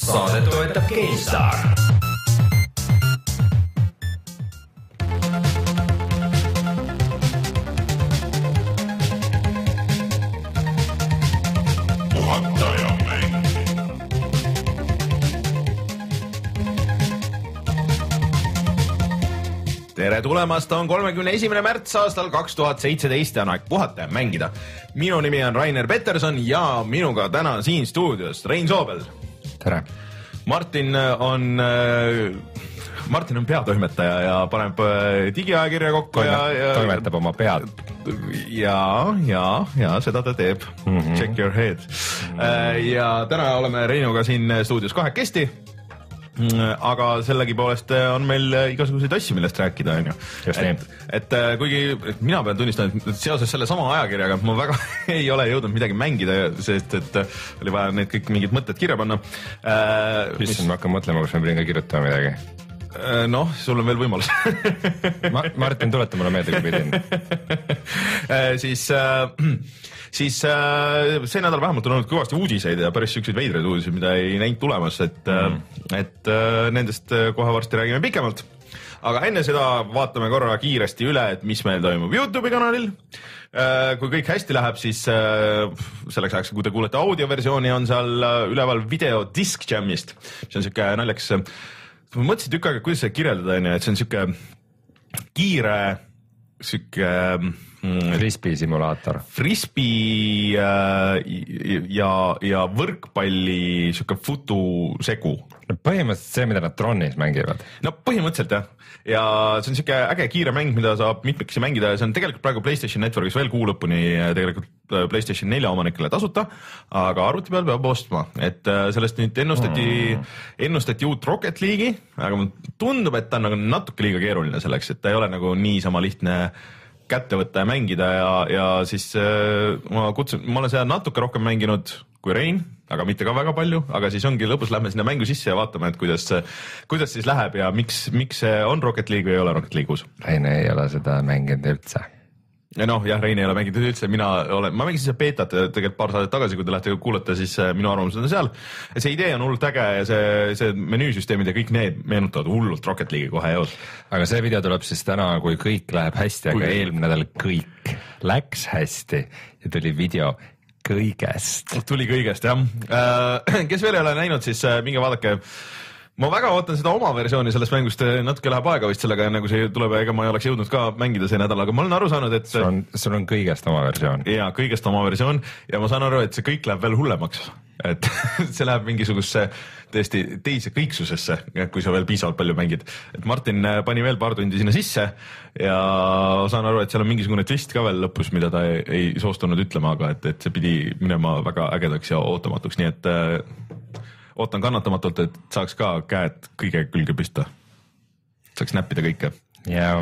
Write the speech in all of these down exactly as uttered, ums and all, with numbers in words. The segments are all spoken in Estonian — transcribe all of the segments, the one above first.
Saadet toetab GameStar. Tere tulemast, on kolmekümne esimene märts aastal kaks tuhat seitseteist ja on aeg puhata ja mängida. Minu nimi on Rainer Peterson ja minuga täna siin stuudios Rein Soobel. Tere. Martin on, Martin on peatoimetaja ja paneb digiajakirja kokku. Toime, ja, ja toimetab oma pead. Ja, ja, ja seda ta teeb. Mm-hmm. Check your head. Mm-hmm. Ja täna oleme Reinuga siin stuudios kahekesti. Aga sellegipoolest on meil igasuguseid asju, millest rääkida, on ju. Et, et kuigi mina pean tunnistama, et seoses selle sama ajakirjaga ma väga ei ole jõudnud midagi mängida, sest et oli vaja need kõik mingid mõtted kirja panna. Issand, mis... ma hakkan mõtlema, kus ma pidin ka kirjutama midagi. Noh, sul on veel võimalus. ma, Martin, tuleta mulle meelde, kui pidin. siis... siis äh, see nädal vähemalt on olnud kõvasti uudiseid ja päris siukseid veidraid uudiseid, mida ei näinud tulemas, et, mm. et äh, nendest kohe varsti räägime pikemalt. Aga enne seda vaatame korra kiiresti üle, et mis meil toimub YouTube'i kanalil. Äh, kui kõik hästi läheb, siis äh, selleks ajaks, kui te kuulete audioversiooni, on seal üleval video Disc Jamist. See on siuke naljakas. Ma mõtlesin tükk aega, kuidas seda kirjeldada, et see on siuke kiire, siuke... Frisbee simulaator. Frisbee äh, ja, ja võrkpalli siuke futu segu. No põhimõtteliselt see, mida nad Tronis mängivad. No põhimõtteliselt jah. Ja see on siuke äge kiire mäng, mida saab mitmekesi mängida ja see on tegelikult praegu PlayStation Networkis veel kuu lõpuni tegelikult PlayStation nelja omanikele tasuta, aga arvuti peal peab ostma. Et sellest nüüd ennustati, mm. ennustati uut Rocket League'i, aga tundub, et ta on nagu natuke liiga keeruline selleks, et ta ei ole nagu nii sama lihtne kätte võtta ja mängida ja, ja siis äh, ma kutsun, ma olen seda natuke rohkem mänginud kui Rein, aga mitte ka väga palju, aga siis ongi lõpus lähme sinna mängu sisse ja vaatame, et kuidas, kuidas siis läheb ja miks, miks see on Rocket League või ei ole Rocket League'us. Rein ei ole seda mänginud üldse. Ja noh, jah, Rein ei ole mänginud üldse, mina olen, ma mängisin seda beetat tegelikult paar saadet tagasi, kui te lähete kuulata, siis minu arvamused on seal. See idee on hullult äge ja see, see menüüsüsteemid ja kõik need meenutavad hullult Rocket League'i kohe jood. Aga see video tuleb siis täna, kui kõik läheb hästi, aga kui... eelmine nädal kõik läks hästi ja tuli video kõigest. Tuli kõigest, jah. Kes veel ei ole näinud, siis minge vaadake. Ma väga ootan seda oma versiooni sellest mängust, natuke läheb aega vist sellega, enne kui see tuleb, ega ma ei oleks jõudnud ka mängida see nädal, aga ma olen aru saanud, et sul on, sul on kõigest oma versioon. Jaa, kõigest oma versioon ja ma saan aru, et see kõik läheb veel hullemaks, et see läheb mingisugusesse tõesti teise kõiksusesse, kui sa veel piisavalt palju mängid. Et Martin pani veel paar tundi sinna sisse ja saan aru, et seal on mingisugune twist ka veel lõpus, mida ta ei, ei soostunud ütlema, aga et, et see pidi minema väga ägedaks ja ootamatuks, nii et ootan kannatamatult, et saaks ka käed kõige külge pista. Saaks näppida kõike. Jaa,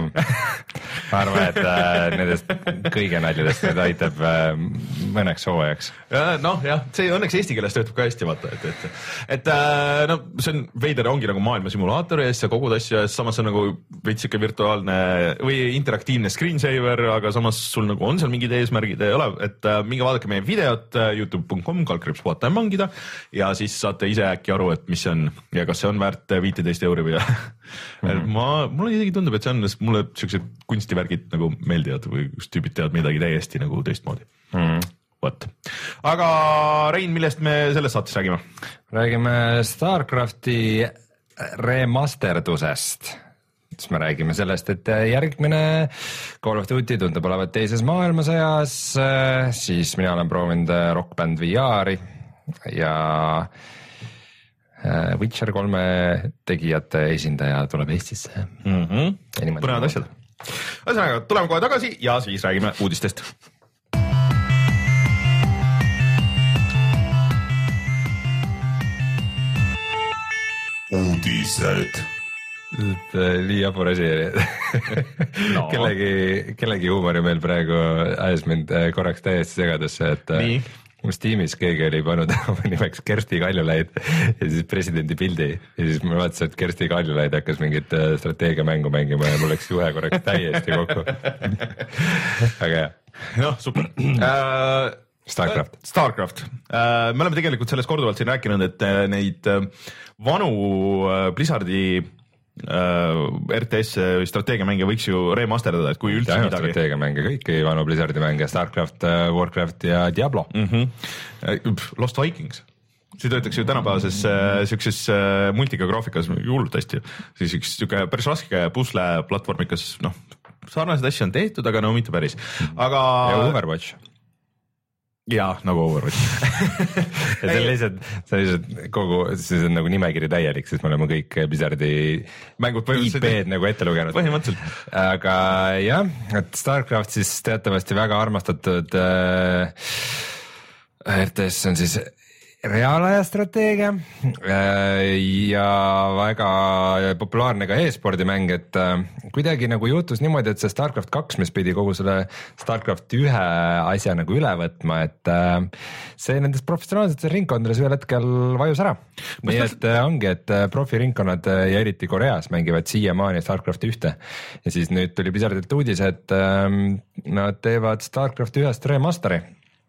ma arvan, et äh, nendest kõige naljadest need aitab äh, mõneks hooajaks. Noh jah, see õnneks eesti keeles töötab ka hästi, vaata, et, et, et äh, no, see on veider, ongi nagu maailma simulaator ja siis sa kogud asju ja samas on nagu veits ikka virtuaalne või interaktiivne screensaver, aga samas sul nagu on seal mingid eesmärgid ei ole, et äh, minge vaadake meie videot äh, youtube punkt com kaldkriips puhata ja mangida ja siis saate ise äkki aru, et mis see on ja kas see on väärt viiteist euri või mm-hmm. ma, mulle isegi tundub, et see on, sest mulle siuksed kunstivärgid nagu meeldivad või kus tüübid teevad midagi täiesti nagu teistmoodi. Mm. What? Aga Rein, millest me selles saates räägime? Räägime StarCrafti remasterdusest. Siis me räägime sellest, et järgmine Call of Duty tundub olevat teises maailmasõjas, siis mina olen proovinud Rock Band V R-i ja Witcher kolme tegijate esindaja tuleb Eestisse. Mm-hmm. Põnevad asjad. Ühesõnaga, tuleme kohe tagasi ja siis räägime uudistest. Uudised. Nii jabur asi. no. kellegi, kellegi huumori meil praegu ajas mind korraks täiesti segadesse, et nii. Steamis keegi oli pannud nimeks Kersti Kaljulaid ja siis presidendi pildi ja siis ma vaatasin, et Kersti Kaljulaid hakkas mingit strateegiamängu mängima ja mul läks juhe korraks täiesti kokku. Aga jah. Noh, super. Uh, Starcraft. Starcraft. Me oleme tegelikult sellest korduvalt siin rääkinud, et neid vanu Blizzardi R T S strateegiamänge võiks ju remasterdada, et kui üldse midagi. Strateegiamänge, kõiki vanu Blizzardi mänge, Starcraft, Warcraft ja Diablo. Mm-hmm. Lost Vikings. See töötakse ju tänapäevases siukses multika graafikas hullult hästi. Siis üks siuke päris raske pusle platvormikas, noh, sarnased asju on tehtud, aga no mitte päris. Aga... Ja Overwatch. Jaa, nagu Overwatch. ja see on lihtsalt, see on lihtsalt kogu, see on nagu nimekiri täielik, sest me oleme kõik Blizzardi mängud I P-d nagu ette lugenud. Põhimõtteliselt. Aga jah, et Starcraft siis teatavasti väga armastatud äh, R T S on siis reaalaja strateegia ja väga populaarne ka e-spordimäng, et kuidagi nagu juhtus niimoodi, et see Starcraft kaks, mis pidi kogu selle Starcraft ühe asja nagu üle võtma, et see nendes professionaalsetes ringkondades ühel hetkel vajus ära. Nii et ongi, et profiringkonnad ja eriti Koreas mängivad siiamaani Starcraft ühte ja siis nüüd tuli Blizzardilt uudis, et nad teevad Starcraft ühest remasteri,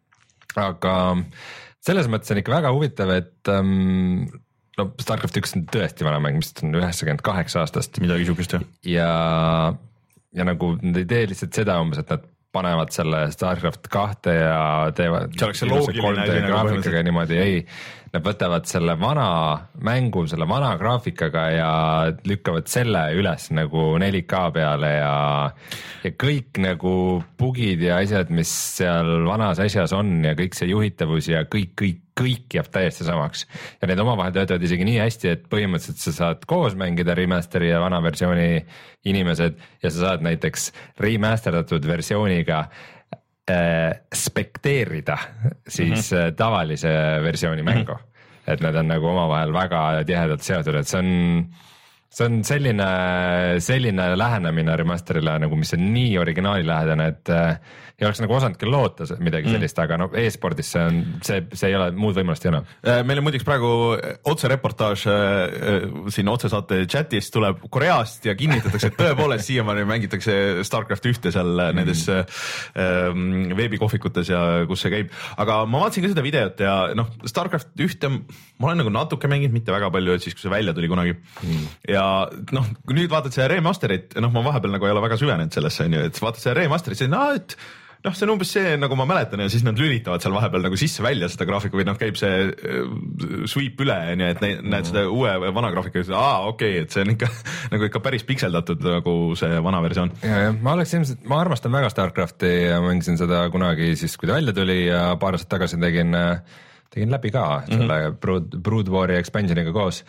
aga selles mõttes on ikka väga huvitav, et um, no Starcraft üks on tõesti vana mäng, mis on üheksakümmend kaheksa aastast. Midagi sihukest, jah. Ja, ja nagu nad ei tee lihtsalt seda umbes, et nad panevad selle Starcraft kahte ja teevad see oleks see loogiline graafikaga niimoodi, ei, nad võtavad selle vana mängu, selle vana graafikaga ja lükkavad selle üles nagu neli K peale ja, ja kõik nagu bugid ja asjad, mis seal vanas asjas on ja kõik see juhitavus ja kõik, kõik, kõik jääb täiesti samaks. Ja need omavahel töötavad isegi nii hästi, et põhimõtteliselt sa saad koos mängida remasteri ja vana versiooni inimesed ja sa saad näiteks remasterdatud versiooniga äh, spekteerida siis mm-hmm. tavalise versiooni mängu. Mm-hmm. Et nad on nagu omavahel väga tihedalt seotud, et see on, see on selline, selline lähenemine remasterile, nagu mis on nii originaalilähedane, et äh, ei oleks nagu osanudki loota midagi sellist, mm. aga no e-spordis see on, see, see ei ole muud võimalust ei ole. Meil on muidiks praegu otse reportaaž siin otsesaate chatis tuleb Koreast ja kinnitatakse, et tõepoolest siiamaani mängitakse Starcraft ühte seal mm. nendes ähm, veebikohvikutes ja kus see käib. Aga ma vaatasin ka seda videot ja noh, Starcraft ühte ma olen nagu natuke mänginud, mitte väga palju, et siis kui see välja tuli kunagi. Mm. Ja noh, kui nüüd vaatad see remasterit, noh ma vahepeal nagu ei ole väga süvenenud sellesse, et vaatad see remasterit, see no, et noh, see on umbes see, nagu ma mäletan ja siis nad lülitavad seal vahepeal nagu sisse välja seda graafiku või noh, käib see sweep üle, nii et näed mm. seda uue vana graafiku ja aa, okei, okay, et see on ikka nagu ikka päris pikseldatud nagu see vana versioon. Ja, ja ma oleks ilmselt, ma armastan väga Starcrafti ja mängisin seda kunagi siis, kui ta välja tuli ja paar aastat tagasi tegin, tegin läbi ka mm-hmm. selle Brood, Brood War'i expansioniga koos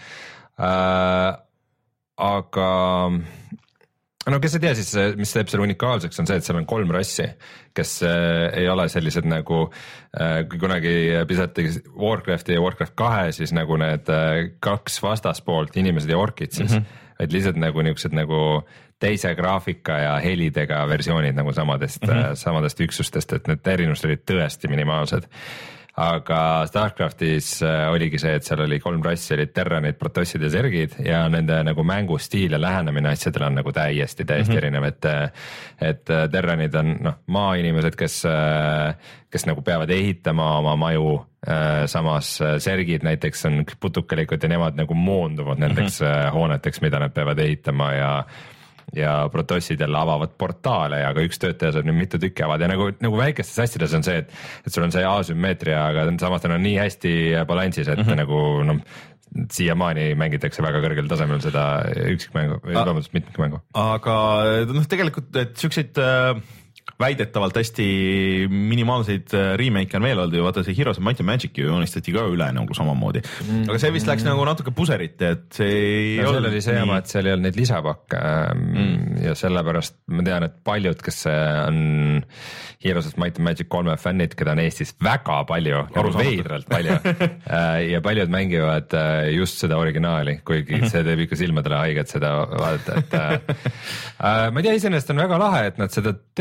äh,. Aga no kes ei tea siis, mis teeb selle unikaalseks on see, et seal on kolm rassi, kes äh, ei ole sellised nagu äh, kui kunagi pisati Warcrafti ja Warcraft kahe, siis nagu need äh, kaks vastaspoolt, inimesed ja orkid siis, mm-hmm. et lihtsalt nagu niisugused nagu teise graafika ja helidega versioonid nagu samadest mm-hmm. äh, samadest üksustest, et need erinevused olid tõesti minimaalsed. Aga Starcraftis oligi see, et seal oli kolm rassi, olid terranid, protossid ja sergid ja nende nagu mängustiil ja lähenemine asjadele on nagu täiesti, täiesti mm-hmm. erinev, et, et terranid on noh, maainimesed, kes, kes nagu peavad ehitama oma maju, samas sergid näiteks on putukalikud ja nemad nagu moonduvad nendeks mm-hmm. hooneteks, mida nad peavad ehitama ja ja protossid jälle avavad portaale ja ka üks töötaja saab nüüd mitu tükki avad ja nagu, nagu väikestes asjades on see, et, et sul on see asümmeetria, aga samas ta on nii hästi balansis, et mm-hmm. nagu noh, siiamaani mängitakse väga kõrgel tasemel seda üksikmängu või vabandust mitmikmängu. Aga noh, tegelikult, et siukseid äh, väidetavalt hästi minimaalseid remake on veel olnud ju, vaata see Heroes of Might and Magic ju joonistati ka üle nagu samamoodi. Mm. Aga see vist läks nagu natuke puserite, et see ei no, olnud... Seal oli see jama, et seal ei olnud neid lisapakke mm. ja sellepärast ma tean, et paljud, kes on Heroes of Might and Magic kolme fännid, keda on Eestis väga palju, nagu veidralt palju ja paljud mängivad just seda originaali, kuigi see teeb ikka silmadele haiget seda vaadata, et äh, ma ei tea, iseenesest on väga lahe, et nad seda teevad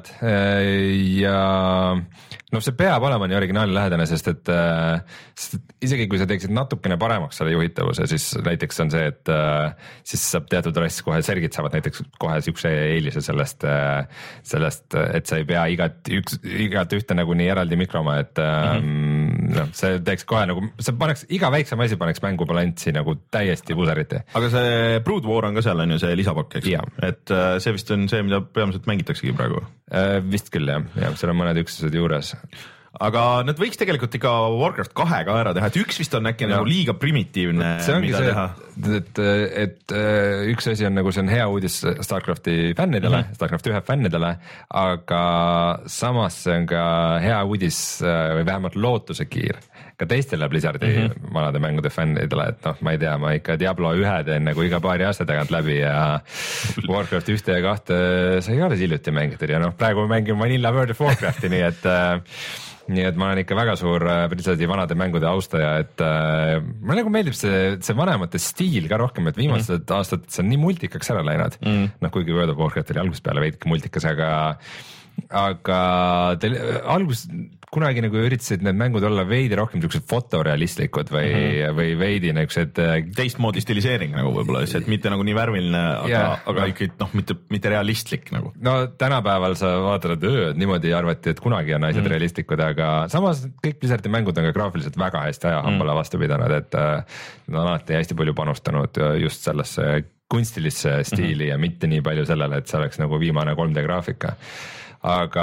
head ja noh, see peab olema nii originaali lähedane, sest et, sest et isegi kui sa teeksid natukene paremaks selle juhitavuse, siis näiteks on see, et siis saab teatud asju kohe, sergid saavad näiteks kohe siukse eelise sellest, sellest, et sa ei pea igat, üks, igat ühte nagu nii eraldi mikroma, et mm-hmm. noh, see teeks kohe nagu, see paneks, iga väiksem asi paneks mängu balanssi nagu täiesti puseriti. Aga see Brood War on ka seal, on ju see lisapakk, eks? Ja. Et see vist on see, mida peamiselt mängitaksegi praegu? Vist küll jah, jah, seal on mõned üksused juures. Aga nad võiks tegelikult ikka Warcraft kahe ka ära teha, et üks vist on äkki ja. nagu liiga primitiivne, mida see, teha. Et, et, et üks asi on nagu see on hea uudis Starcrafti fännidele, mm-hmm. Starcraft ühe fännidele, aga samas see on ka hea uudis või vähemalt lootusekiir ka teistele Blizzardi mm-hmm. vanade mängude fännidele, et noh, ma ei tea, ma ikka Diablo ühe teen nagu iga paari aasta tagant läbi ja Warcraft ühte ja kahte sai alles hiljuti mängitud ja noh, praegu mängin Vanilla World of Warcrafti, nii et nii et ma olen ikka väga suur Blizzardi vanade mängude austaja, et äh, mulle nagu meeldib see, see vanemate stiil ka rohkem, et viimased mm. aastad see on nii multikaks ära läinud, mm. noh kuigi World of Warcraft oli algusest peale veidike multikas, aga aga teil algus kunagi nagu üritasid need mängud olla veidi rohkem siuksed fotorealistlikud või mm-hmm. või veidi niisugused teistmoodi stiliseering nagu võib-olla, et mitte nagu nii värviline, aga yeah, aga no. ikkagi noh, mitte mitte realistlik nagu. No tänapäeval sa vaatad, et niimoodi arvati, et kunagi on asjad mm. realistlikud, aga samas kõik Blizzardi mängud on ka graafiliselt väga hästi ajahambale mm. vastu pidanud, et nad on alati hästi palju panustanud just sellesse kunstilisse stiili mm-hmm. ja mitte nii palju sellele, et see oleks nagu viimane kolm D graafika. Aga,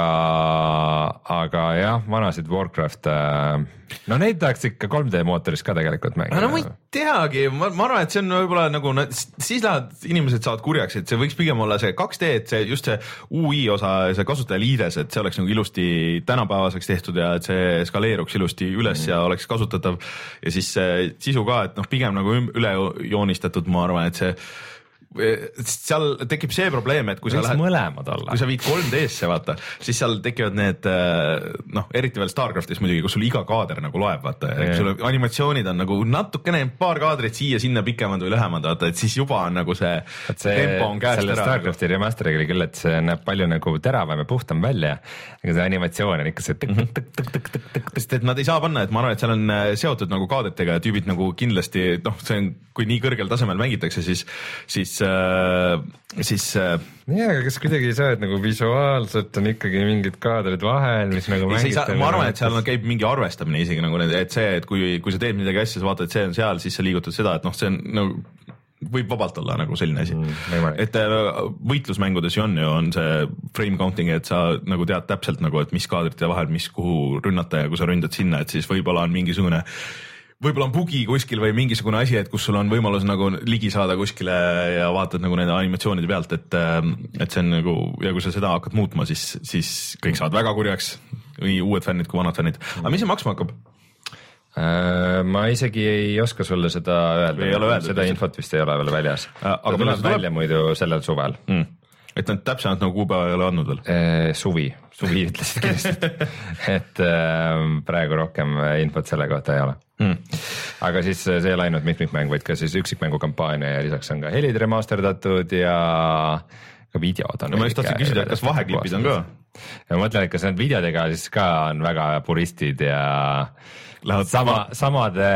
aga jah, vanasid Warcraft, no neid tahaks ikka kolm D mootoris ka tegelikult mängida. No ma ei teagi, ma, ma arvan, et see on võib-olla nagu, siis lähevad inimesed saavad kurjaks, et see võiks pigem olla see kaks D, et see just see U I osa, see kasutajaliides, et see oleks nagu ilusti tänapäevaseks tehtud ja et see skaleeruks ilusti üles mm. ja oleks kasutatav ja siis see sisu ka, et noh, pigem nagu üle joonistatud, ma arvan, et see seal tekib see probleem, et kui Võiks sa lähed, mõlemad olla. kui sa viid kolm D-sse vaata, siis seal tekivad need noh, eriti veel Starcraftis muidugi, kus sul iga kaader nagu loeb, vaata, yeah. sul animatsioonid on nagu natukene paar kaadrit siia-sinna pikemad või lühemad, vaata, et siis juba on nagu see, see tempo on käest ära. Starcrafti remaster'iga oli küll, et see näeb palju nagu teravam ja puhtam välja, aga see animatsioon on ikka see tõk, tõk, tõk, tõk, tõk, tõk, tõk. Sest et nad ei saa panna, et ma arvan, et seal on seotud nagu kaadritega ja tüübid nagu kindlasti, noh, see on, kui nii kõrgel tasemel mängitakse, siis, siis siis nii, aga kas kuidagi ei saa, et nagu visuaalselt on ikkagi mingid kaadrid vahel, mis nagu mängitavad? Ma arvan, et seal käib mingi arvestamine isegi nagu, et see, et kui, kui sa teed midagi asja, sa vaatad, et see on seal, siis sa liigutad seda, et noh, see on nagu võib vabalt olla nagu selline asi mm,. et võitlusmängudes ju on ju, on see frame counting, et sa nagu tead täpselt nagu, et mis kaadrite vahel, mis kuhu rünnata ja kui sa ründad sinna, et siis võib-olla on mingisugune võib-olla on bugi kuskil või mingisugune asi, et kus sul on võimalus nagu ligi saada kuskile ja vaatad nagu nende animatsioonide pealt, et, et see on nagu, ja kui sa seda hakkad muutma, siis, siis kõik saavad väga kurjaks, nii uued fännid kui vanad fännid. Aga mis see maksma hakkab? Ma isegi ei oska sulle seda öelda, seda infot vist ei ole veel väljas. Aga tuleb välja muidu sellel suvel. Mm. Et nad täpsemalt nagu kuupäeva ei ole andnud veel? Suvi, suvi ütlesid kindlasti, et praegu rohkem infot selle kohta ei ole. Mm. Aga siis see ei ole ainult mitmikmäng, vaid ka siis üksikmängu kampaania ja lisaks on ka helid remasterdatud ja ka videod on. No ma just tahtsin küsida, et kas vaheklipid on ka? Ja ma mõtlen, et kas need videodega siis ka on väga puristid ja lähevad sama, samade,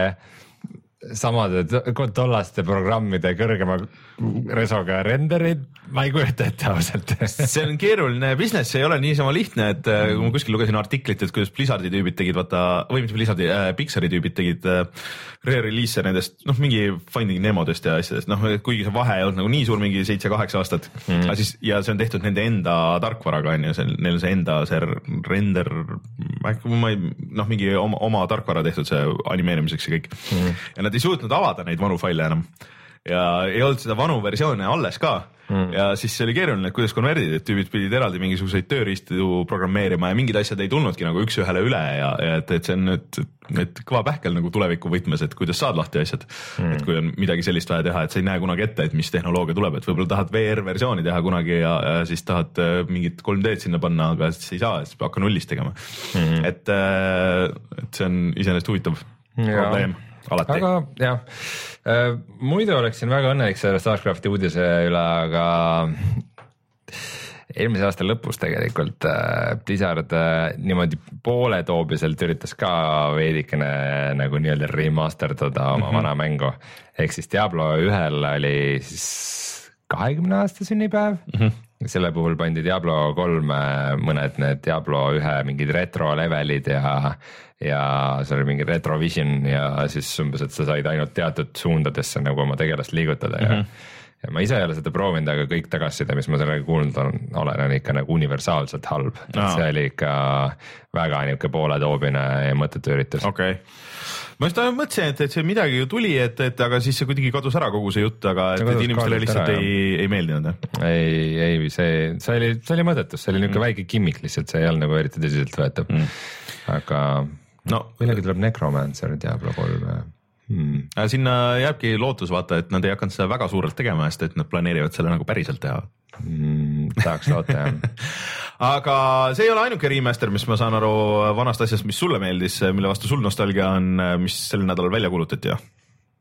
samade tollaste programmide kõrgema resoga renderid, ma ei kujuta ette ausalt. See on keeruline business, see ei ole niisama lihtne, et kui ma kuskil lugesin artiklit, et kuidas Blizzardi tüübid tegid, vaata, või mitte Blizzardi, äh, Pixari tüübid tegid äh, re-release nendest, noh, mingi Finding Nemodest ja asjadest, noh, kuigi see vahe ei olnud nagu nii suur, mingi seitse-kaheksa aastat mm., aga siis, ja see on tehtud nende enda tarkvaraga, on ju, see, neil on see enda, see render, ma ei, noh, mingi oma, oma tarkvara tehtud see animeerimiseks ja kõik mm. ja nad ei suutnud avada neid vanu faile enam. Ja ei olnud seda vanu versioone alles ka mm. ja siis see oli keeruline, et kuidas konverdid, et tüübid pidid eraldi mingisuguseid tööriistu programmeerima ja mingid asjad ei tulnudki nagu üks ühele üle ja, ja et, et see on nüüd et kõva pähkel nagu tuleviku võtmes, et kuidas saad lahti asjad mm. et kui on midagi sellist vaja teha, et sa ei näe kunagi ette, et mis tehnoloogia tuleb, et võib-olla tahad V R-versiooni teha kunagi ja, ja siis tahad mingit kolm D-d sinna panna, aga siis ei saa, siis hakka nullist tegema mm. et, et see on iseenesest huvitav probleem. Alati. Aga jah, äh, muidu oleksin väga õnnelik selle Starcrafti uudise üle, aga eelmise aasta lõpus tegelikult äh, Blizzard äh, niimoodi pooletoobiselt üritas ka veidikene nagu nii-öelda remasterdada oma mm-hmm. vana mängu. Ehk siis Diablo ühel oli siis kahekümne aasta sünnipäev mm-hmm. selle puhul pandi Diablo kolm mõned need Diablo ühe mingid retro levelid ja ja see oli mingi retrovision ja siis umbes, et sa said ainult teatud suundadesse nagu oma tegelast liigutada ja mm-hmm. Ja ma ise ei ole seda proovinud, aga kõik tagasiside, mis ma sellega kuulnud on, olen, on ikka nagu universaalselt halb. No. See oli ikka väga niuke pooletoobine ja mõttetu üritus. Okei. Okay. Ma just mõtlesin, et, et see midagi ju tuli, et, et aga siis see kuidagi kadus ära kogu see jutt, aga et, et inimestele lihtsalt ära, ei, ei meeldinud. Ei, ei, see, see oli, see oli mõttetus, see oli niuke mm. väike kimmik lihtsalt, see ei olnud nagu eriti tõsiselt võetav. Mm. Aga no, millegi tuleb Necromancer Diablo kolm. Hmm. Sinna jääbki lootus vaata, et nad ei hakanud seda väga suurelt tegema, sest et nad planeerivad selle nagu päriselt teha. Hmm, tahaks loota, jah. Aga see ei ole ainuke remaster, mis ma saan aru vanast asjast, mis sulle meeldis, mille vastu sul nostalgia on, mis sel nädalal välja kuulutati, jah?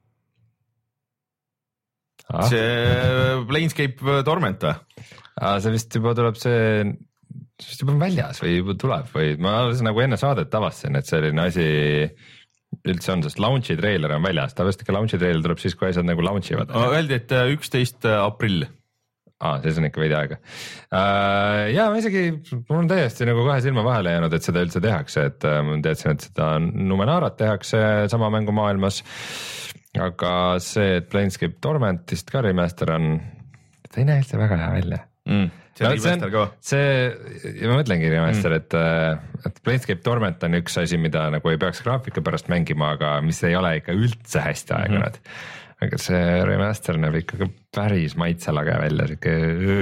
Ah. See Planescape Torment või? Ah, see vist juba tuleb see, see vist juba on väljas või juba tuleb või ma alles nagu enne saadet avastasin, et selline asi üldse on, sest launchi trailer on väljas, tavaliselt ikka launchi trailer tuleb siis, kui asjad nagu launch ivad. Öeldi, et üksteist aprill. Aa, siis on ikka veidi aega. Uh, ja ma isegi, mul on täiesti nagu kahe silma vahele jäänud, et seda üldse tehakse, et uh, ma teadsin, et seda Numenarat tehakse sama mängu maailmas, aga see, et Planescape Tormentist ka remaster on, ta ei näe üldse väga hea välja. Mm. See, no, see, on, see, ja ma mõtlengi remaster, mm. et, et Planescape Torment on üks asi, mida nagu ei peaks graafika pärast mängima, aga mis ei ole ikka üldse hästi aegunud. Mm-hmm. Aga see remaster näeb ikka päris maitselage välja, siuke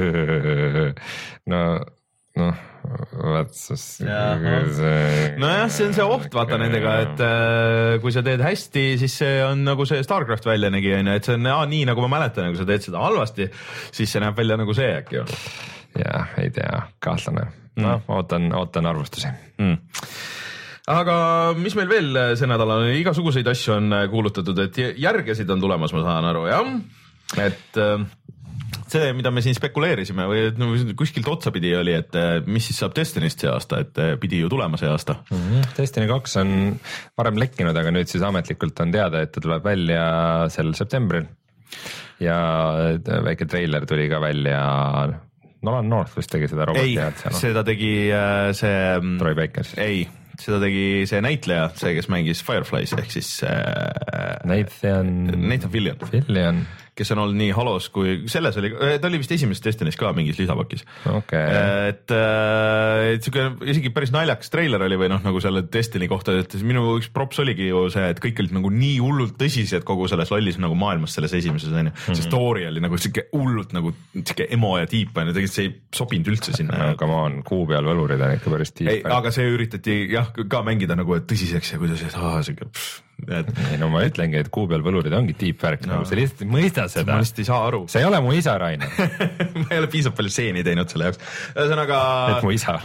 no, noh, vaat siis nojah, see on see oht vaata nendega, et äh, kui sa teed hästi, siis see on nagu see Starcraft välja nägi, et see on aa, nii nagu ma mäletan, kui sa teed seda halvasti, siis see näeb välja nagu see äkki. Jah, ei tea, kahtlane. No, mm. ootan, ootan arvustusi. Mm. Aga mis meil veel see nädal on, igasuguseid asju on kuulutatud, et järgesid on tulemas, ma saan aru, jah? Et see, mida me siin spekuleerisime või no, kuskilt otsapidi oli, et mis siis saab Destinist see aasta, et pidi ju tulema see aasta. Mm-hmm. Destiny kaks on varem lekkinud, aga nüüd siis ametlikult on teada, et ta tuleb välja sel septembril ja väike treiler tuli ka välja. Nolan North vist tegi seda roboti. Ei, no? Seda tegi see Troy Bakers. Ei, seda tegi see näitleja, see, kes mängis Fireflies ehk siis Nathan Nathan Fillion. Fillion. Kes on olnud nii Halos kui selles oli, ta oli vist esimeses Destiny's ka mingis lisapakis. Okay. Et, et siuke isegi päris naljakas treiler oli või noh, nagu selle Destiny kohta, et minu üks props oligi ju see, et kõik olid nagu nii hullult tõsised kogu selles lollis nagu maailmas selles esimeses, on ju. See mm-hmm. story oli nagu siuke hullult nagu siuke emo ja tiip, on ju, tegelikult see ei sobinud üldse sinna. No, come on, kuu peal võlurid on ikka päris tiip. Aga see üritati jah, ka mängida nagu tõsiseks ja kuidas, et aa, siuke pff. Et... ei no ma ütlengi, et kuu peal võlurid ongi tiipvärk no., nagu sa lihtsalt ei mõista seda. Ma lihtsalt ei saa aru. See ei ole mu isa, Rainer. Ma ei ole piisavalt palju seeni teinud selle jaoks. Ühesõnaga... et mu isa.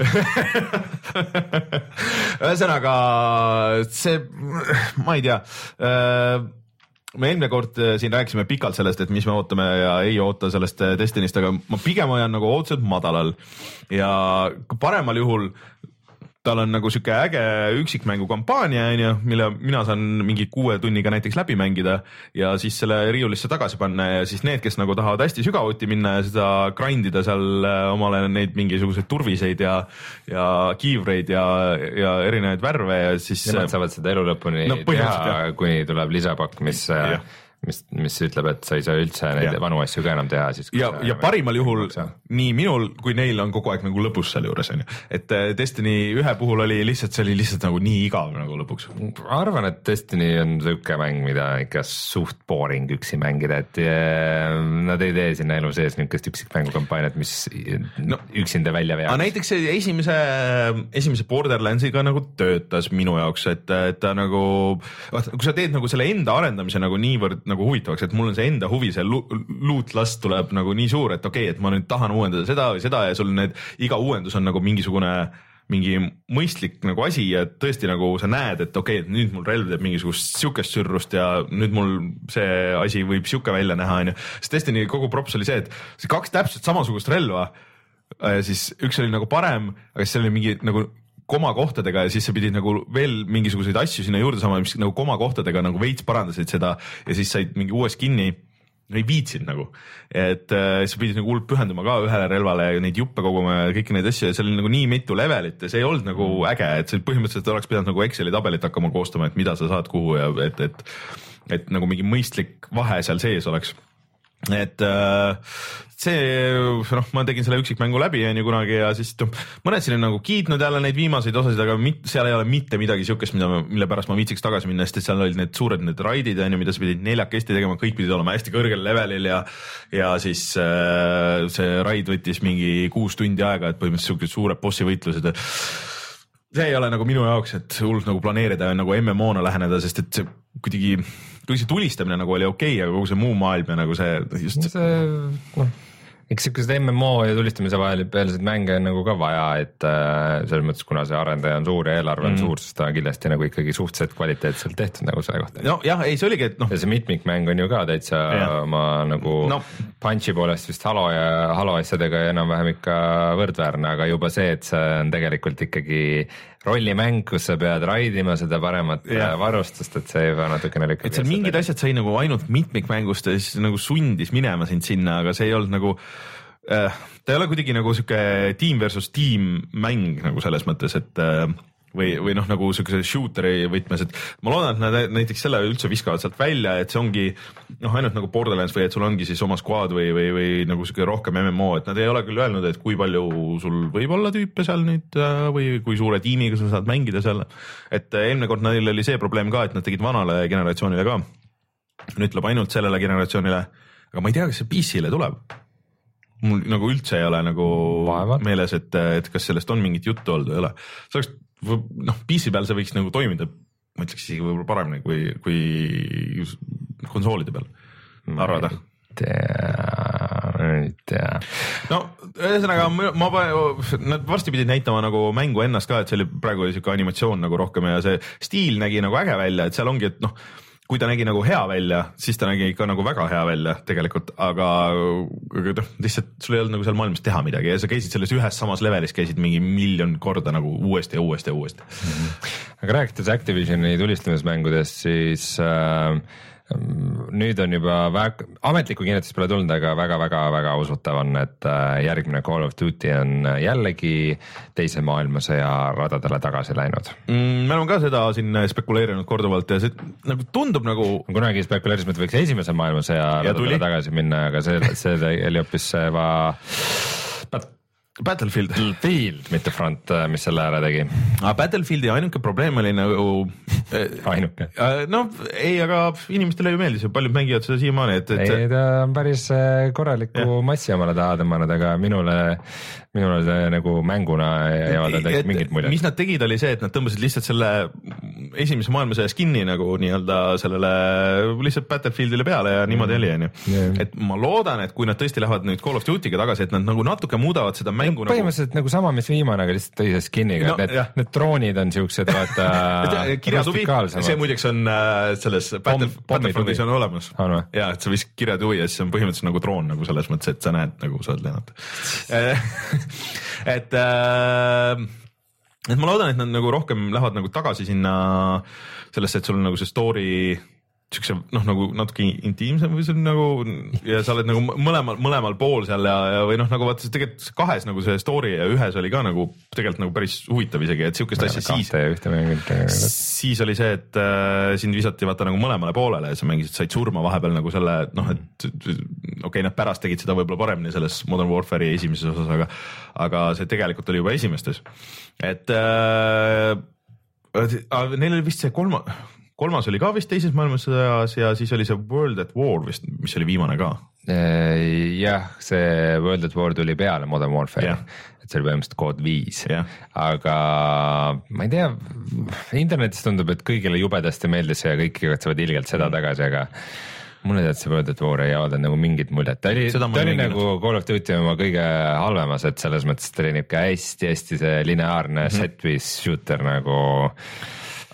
Ühesõnaga see, ma ei tea, me eelmine kord siin rääkisime pikalt sellest, et mis me ootame ja ei oota sellest Destinist, aga ma pigem hoian nagu ootselt madalal ja paremal juhul tal on nagu siuke äge üksikmängu kampaania, mille mina saan mingi kuue tunniga näiteks läbi mängida ja siis selle riiulisse tagasi panna ja siis need, kes nagu tahavad hästi sügavuti minna ja seda grindida seal omale neid mingisuguseid turviseid ja, ja kiivreid ja, ja erinevaid värve ja siis... Nemad saavad seda elu lõpuni no, teha, kuni tuleb lisapakk, mis... Ja. Mis, mis ütleb, et sa ei saa üldse neid ja. Vanu asju ka enam teha. Siis, ja, ja parimal juhul nii minul kui neil on kogu aeg nagu lõpus seal juures. On ju. Et Destiny ühe puhul oli lihtsalt, see oli lihtsalt nagu nii igav nagu lõpuks. Ma arvan, et Destiny on sõuke mäng, mida ikka suht boring üksi mängida, et nad ei tee sinna elu sees niukest üksikmängu kampaaniat, mis no, üksinda välja veaks. Näiteks esimese, esimese Borderlandsiga nagu töötas minu jaoks, et, et ta nagu, kui sa teed nagu selle enda arendamise nagu niivõrd nagu huvitavaks, et mul on see enda huvi, see loot last tuleb nagu nii suur, et okei, okay, et ma nüüd tahan uuendada seda või seda ja sul need, iga uuendus on nagu mingisugune mingi mõistlik nagu asi ja tõesti nagu sa näed, et okei, okay, et nüüd mul relv teeb mingisugust siukest sürrust ja nüüd mul see asi võib siuke välja näha, on ju. Sest Destiny kogu props oli see, et see kaks täpselt samasugust relva siis üks oli nagu parem, aga siis oli mingi nagu komakohtadega ja siis sa pidid nagu veel mingisuguseid asju sinna juurde saama, mis nagu komakohtadega nagu veits parandasid seda ja siis said mingi uue skin'i, ei viitsid nagu, et äh, sa pidid nagu hullult pühenduma ka ühele relvale ja neid juppe koguma ja kõiki neid asju ja seal oli nagu nii mitu levelit ja see ei olnud nagu äge, et see põhimõtteliselt oleks pidanud nagu Exceli tabelit hakkama koostama, et mida sa saad kuhu ja et, et, et nagu mingi mõistlik vahe seal sees oleks. Et äh, see, noh, ma tegin selle üksikmängu läbi ja nii kunagi ja siis noh, mõned siin on nagu kiitnud jälle neid viimaseid osasid, aga mit, seal ei ole mitte midagi siukest, mida, mille pärast ma viitsiks tagasi minna, sest seal olid need suured need raidid, mida sa pidid neljakesti tegema, kõik pidid olema hästi kõrgel levelil ja ja siis äh, see raid võttis mingi kuus tundi aega, et põhimõtteliselt siuksed suured bossi võitlused. See ei ole nagu minu jaoks, et hullult nagu planeerida ja nagu M M O-na läheneda, sest et see kuidagi kui see tulistamine nagu oli okei okay,, aga kogu see muu maailm ja nagu see just see, noh, eks siukesed M M O ja tulistamise vahel pealseid mänge on nagu ka vaja, et äh, selles mõttes, kuna see arendaja on suur ja eelarve on mm. suur, siis ta on kindlasti nagu ikkagi suhteliselt kvaliteetselt tehtud nagu selle kohta. No jah, ei see oligi, et noh. Ja see mitmikmäng on ju ka täitsa ja. oma nagu no. punch'i poolest vist Halo ja Halo asjadega enam-vähem ikka võrdväärne, aga juba see, et see on tegelikult ikkagi rollimäng, kus sa pead raidima seda paremat ja. varustust, et see juba natukene lükkab. Et seal mingid seda. asjad sai nagu ainult mitmikmängust ja siis nagu sundis minema sind sinna, aga see ei olnud nagu äh, ta ei ole kuidagi nagu siuke team versus team mäng nagu selles mõttes, et äh, või, või noh, nagu siukese shooteri võtmes, et ma loodan, et nad näiteks selle üldse viskavad sealt välja, et see ongi noh, ainult nagu Borderlands või et sul ongi siis oma squad või, või, või nagu siuke rohkem M M O, et nad ei ole küll öelnud, et kui palju sul võib olla tüüpe seal nüüd või kui suure tiimiga sa saad mängida seal. Et eelmine kord neil oli see probleem ka, et nad tegid vanale generatsioonile ka. Nüüd tuleb ainult sellele generatsioonile, aga ma ei tea, kas see P C-le tuleb. Mul nagu üldse ei ole nagu Vaevad. meeles, et, et kas sellest on mingit juttu olnud või ei ole. See oleks noh, P C peal see võiks nagu toimida, ma ütleks isegi võib-olla paremini kui, kui konsoolide peal, arvada. ei tea. No ühesõnaga, ma, nad varsti pidid näitama nagu mängu ennast ka, et see oli praegu oli siuke animatsioon nagu rohkem ja see stiil nägi nagu äge välja, et seal ongi, et noh, kui ta nägi nagu hea välja, siis ta nägi ikka nagu väga hea välja tegelikult, aga noh, lihtsalt sul ei olnud nagu seal maailmas teha midagi ja sa käisid selles ühes samas levelis, käisid mingi miljon korda nagu uuesti ja uuesti ja uuesti. Mm-hmm. Aga rääkides Activisioni tulistamismängudest, siis äh, nüüd on juba väga, ametlikku kinnitust pole tulnud, aga väga-väga-väga usutav on, et järgmine Call of Duty on jällegi teise maailmasõja radadele tagasi läinud. Mm, me oleme ka seda siin spekuleerinud korduvalt ja see nagu tundub nagu... Kunagi spekuleerisime, et võiks esimese maailmasõja radadele tagasi minna, aga see, see oli hoopis va... Battlefield. Field, mitte Front, mis selle ära tegi. Ah, Battlefieldi ainuke probleem oli nagu... ainuke? No ei, aga inimestele ju meeldis ja paljud mängivad seda siiamaani, et, et... Ei, ta on päris korraliku ja. massi omale taha tõmmanud, aga minule, minule see nagu mänguna ei avaldada mingit muljet. Mis nad tegid, oli see, et nad tõmbasid lihtsalt selle esimese maailmasõja skinni nagu nii-öelda sellele lihtsalt Battlefieldile peale ja niimoodi oli, on ju. Et ma loodan, et kui nad tõesti lähevad nüüd Call of Duty'ga tagasi, et nad nagu natuke muudavad seda mängu nagu... Põhimõtteliselt nagu sama, mis viimane, aga lihtsalt teise skinniga, no, need, need droonid on siuksed, vaata kirjatuvi, see muideks on äh, selles Battle, Battlefieldis on olemas on ja, et sa viskad kirjatuvi ja siis on põhimõtteliselt nagu droon nagu selles mõttes, et sa näed nagu sa oled lennata et äh, et ma loodan, et nad nagu rohkem lähevad nagu tagasi sinna sellesse, et sul on nagu see story siukse noh, nagu natuke intiimsem või see on nagu ja sa oled nagu mõlemal, mõlemal pool seal ja, ja või noh, nagu vaata tegelikult kahes nagu see story ja ühes oli ka nagu tegelikult nagu päris huvitav isegi, et siukest asja siis siis oli see, et äh, sind visati vaata nagu mõlemale poolele ja sa mängisid, said surma vahepeal nagu selle noh, et okei okay,, nad pärast tegid seda võib-olla paremini selles Modern Warfare'i esimeses osas, aga aga see tegelikult oli juba esimestes, et äh, neil oli vist see kolma kolmas oli ka vist teises maailmasõjas ja siis oli see World at War vist, mis oli viimane ka. Jah, see World at War tuli peale Modern Warfare, yeah. et see oli põhimõtteliselt kood viis, yeah. aga ma ei tea, internetis tundub, et kõigile jubedasti meeldis ja kõik katsevad ilgelt seda mm. tagasi, aga mulle tead, see World at War ei avada nagu mingit muljet. Ta oli, ta oli nagu Call of Duty oma kõige halvemas, et selles mõttes ta oli niuke hästi-hästi see lineaarne mm-hmm. set-piece shooter nagu...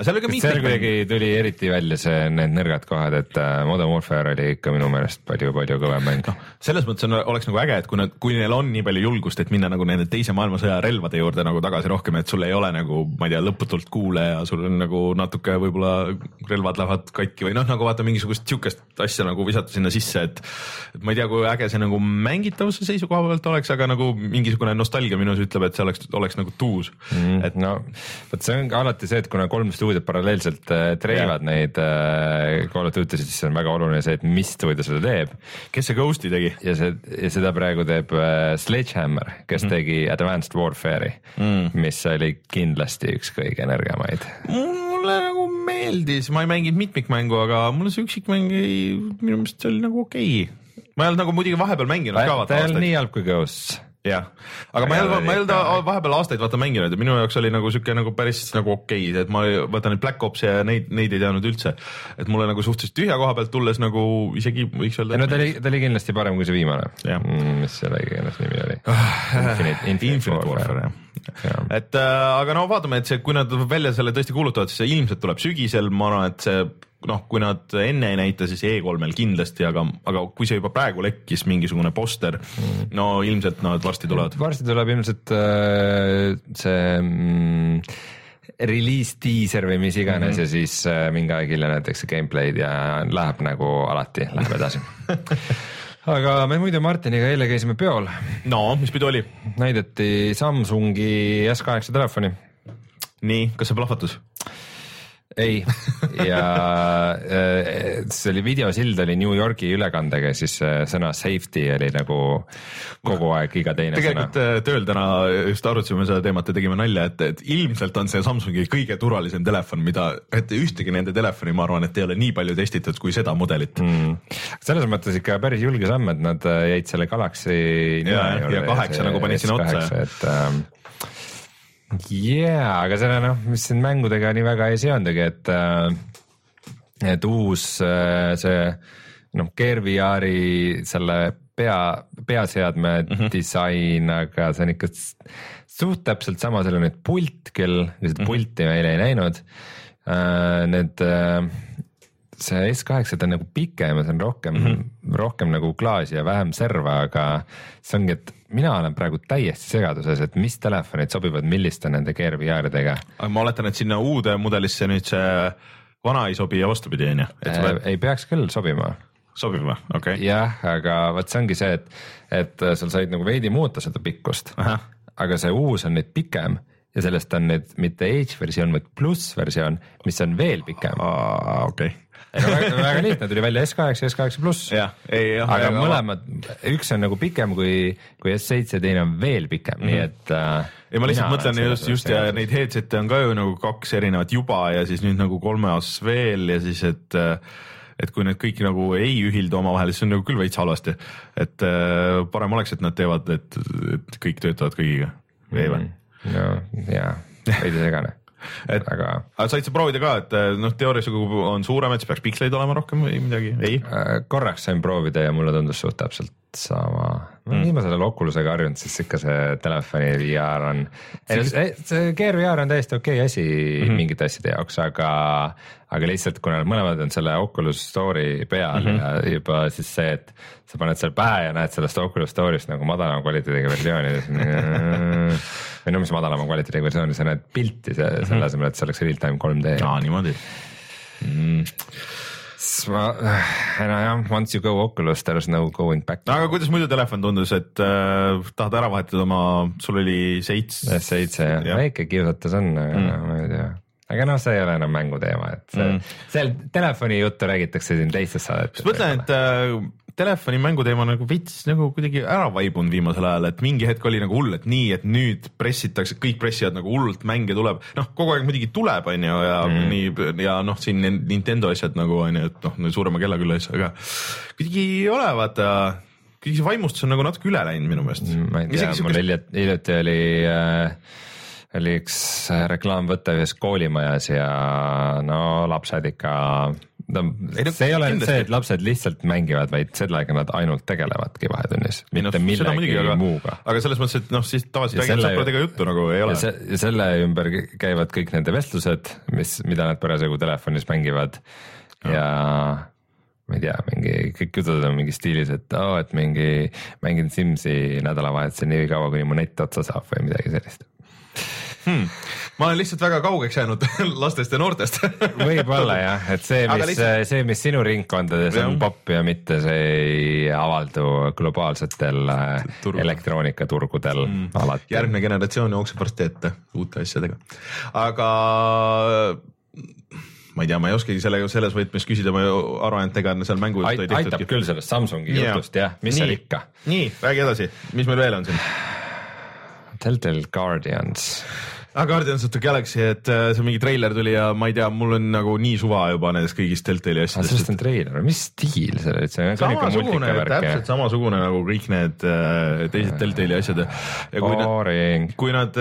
seal oli ka seal kuidagi tuli eriti välja see, need nõrgad kohad, et Modern Warfare oli ikka minu meelest palju-palju kõvem mäng. No, selles mõttes on, oleks nagu äge, et kui, nad, kui neil on nii palju julgust, et minna nagu nende teise maailmasõja relvade juurde nagu tagasi rohkem, et sul ei ole nagu, ma ei tea, lõputult kuule ja sul on nagu natuke võib-olla relvad lähevad katki või noh, nagu vaata mingisugust siukest asja nagu visata sinna sisse, et, et ma ei tea, kui äge see nagu mängitavuse seisukoha pealt oleks, aga nagu mingisugune nostalgia minus ütleb, et see oleks, oleks nagu tuus mm,. et no, võt see on alati see, et kuna kolm stuudiot paralleelselt äh, treivad yeah. neid äh, Call of Duty'sid, siis on väga oluline see, et mis stuudio seda teeb. Kes see Ghosti tegi? Ja, see, ja seda praegu teeb äh, Sledgehammer, kes mm. tegi Advanced Warfare'i, mm. mis oli kindlasti üks kõige nõrgemaid. Mulle nagu meeldis, ma ei mänginud mitmikmängu, aga mulle see üksikmäng ei, minu meelest see oli nagu okei okay. Ma ei olnud nagu muidugi vahepeal mänginud ka vaata aastaid. Ta ei olnud nii halb kui Ghosts. jah, aga ma ei olnud, ma ei olnud vahepeal aastaid vaata mänginud ja minu jaoks oli nagu siuke nagu päris nagu okei, et ma võtan neid Black Opsi ja neid, neid ei teadnud üldse, et mulle nagu suhteliselt tühja koha pealt tulles nagu isegi võiks öelda. No ta oli, ta oli kindlasti parem kui see viimane, mm, mis selle ennast nimi oli. Infinite, Infinite, Infinite Warfare, jah. Ja. Et äh, aga no vaatame, et see, kui nad välja selle tõesti kuulutavad, siis see ilmselt tuleb sügisel, ma arvan, et see noh, kui nad enne ei näita, siis E kolmel kindlasti, aga, aga kui see juba praegu lekkis mingisugune poster, mm. no ilmselt nad varsti tulevad. Varsti tuleb ilmselt äh, see mm, release teaser või mis iganes mm -hmm. ja siis äh, mingi aeg hilja näiteks gameplay'd ja läheb nagu alati, läheb edasi. Aga me muidu Martiniga eile käisime peol. No, mis pidu oli? Näidati Samsungi S kaheksa telefoni. Nii, kas see plahvatus? Ei, ja see oli videosild oli New Yorgi ülekandega, siis sõna safety oli nagu kogu aeg iga teine tegelikult sõna. Tegelikult tööl täna just arutasime seda teemat ja tegime nalja, et, et ilmselt on see Samsungi kõige turvalisem telefon, mida, et ühtegi nende telefoni, ma arvan, et ei ole nii palju testitud kui seda mudelit. Mm. Selles mõttes ikka päris julge samm, et nad jäid selle Galaxy ja, ja kaheksa nagu panid sinna otsa. Et ähm, jaa, aga selle noh, mis siin mängudega nii väga ei seondugi, et, et uus see noh, Gear V R-i selle pea, peaseadme mm -hmm. disain, aga see on ikka suht täpselt sama, seal on nüüd pult küll, seda pulti meil ei näinud. Need, see S kaheksa on nagu pikem ja see on rohkem, mm -hmm. rohkem nagu klaasi ja vähem serva, aga see ongi, et mina olen praegu täiesti segaduses, et mis telefonid sobivad milliste nende Gear V R-idega. Aga ma oletan, et sinna uude mudelisse nüüd see vana ei sobi ja vastupidi, on ju? Äh, ei peaks küll sobima. Sobima, okei. Okay. Jah, aga võt see ongi see, et, et sul said nagu veidi muuta seda pikkust, aha. aga see uus on nüüd pikem ja sellest on nüüd mitte H-versioon, vaid pluss versioon, mis on veel pikem. Aa, okei okay. Ei, no, väga, väga lihtne, tuli välja S kaheksa ja S kaheksa pluss, aga ja, mõlemad, üks on nagu pikem kui, kui S seitse, teine on veel pikem, mm -hmm. nii et äh, ei, ma lihtsalt mõtlen just, just ja neid headsette on ka ju nagu kaks erinevat juba ja siis nüüd nagu kolmeos veel ja siis, et et kui need kõik nagu ei ühildu omavahel, siis on nagu küll veits halvasti, et äh, parem oleks, et nad teevad, et, et kõik töötavad kõigiga või mm -hmm. no jaa, veidi segane. Et, aga, aga said sa proovida ka, et noh, teoorias on suurem, et siis peaks piksleid olema rohkem või midagi? Ei? Korraks sain proovida ja mulle tundus suht täpselt sama. Mm. Nii ma sellele Oculusega harjunud, siis ikka see telefoni V R on, siis... see Gear V R on täiesti okei okay asi mm -hmm. mingite asjade jaoks, aga, aga lihtsalt kuna mõlemad on selle Oculus Store'i peal mm -hmm. ja juba siis see, et sa paned seal pähe ja näed sellest Oculus Store'ist nagu madalama kvaliteediga versiooni või no mis madalama kvaliteediga versiooni, sa näed pilti see, selle mm -hmm. asemel, et see oleks real-time kolm D. Aa, niimoodi. Mm. Ma, no jah, once you go Oculus, there is no going back. No, aga kuidas muidu telefon tundus, et äh, tahad ära vahetada oma, sul oli seitse? seitse jah ja., väike kiusatus on, aga mm. ma ei tea. Aga noh, see ei ole enam mänguteema, et see, mm. seal telefoni juttu räägitakse siin teistes saadetes. Mõtlen, et äh, telefoni mänguteema nagu vits nagu kuidagi ära vaibunud viimasel ajal, et mingi hetk oli nagu hull, et nii, et nüüd pressitakse, kõik pressivad nagu hullult mänge tuleb, noh, kogu aeg muidugi tuleb, on ju, ja mm. nii, ja noh, siin Nintendo asjad nagu on ju, et noh, suurema kellakülla asja, aga kuidagi ei ole, vaata, kuidagi see vaimustus on nagu natuke üle läinud minu meelest. Ma ei tea, mul hiljuti oli äh, oli üks reklaamvõte ühes koolimajas ja no lapsed ikka no, see ei ole kindlasti. See, et lapsed lihtsalt mängivad, vaid sellega nad ainult tegelevadki vahetunnis, mitte no, millegi aga, muuga. Aga selles mõttes, et noh, siis tavaliselt räägid sõpradega juttu nagu ei ole. Ja, se, ja selle ümber käivad kõik nende vestlused, mis, mida nad parasjagu telefonis mängivad ja, ja ma ei tea, mingi, kõik jutud on mingi stiilis, et oo, oh, et mingi mängin Simsi nädalavahetusel nii kaua, kuni mu net otsa saab või midagi sellist. Hmm. Ma olen lihtsalt väga kaugeks jäänud lastest ja noortest. Võib-olla jah, et see, mis, lihtsalt... see, mis sinu ringkondades on popp ja mitte see ei avaldu globaalsetel Turgu. Elektroonikaturgudel mm. alati. Järgmine generatsioon jookseb varsti ette uute asjadega. Aga ma ei tea, ma ei oskagi selle, selles võtmes küsida, ma arvan, et ega seal mängu Ait, aitab küll sellest Samsungi yeah. jutust, jah, mis nii, seal ikka? Nii, räägi edasi, mis meil veel on siin? Telltale Guardians. Ah, Guardians of the Galaxy, et see mingi treiler tuli ja ma ei tea, mul on nagu nii suva juba nendest kõigist Telltale'i asjadest. Ah, sellest on treiler, mis stiil see, et see on samasugune, täpselt samasugune nagu kõik need teised Telltale'i asjad. Ja kui nad, kui nad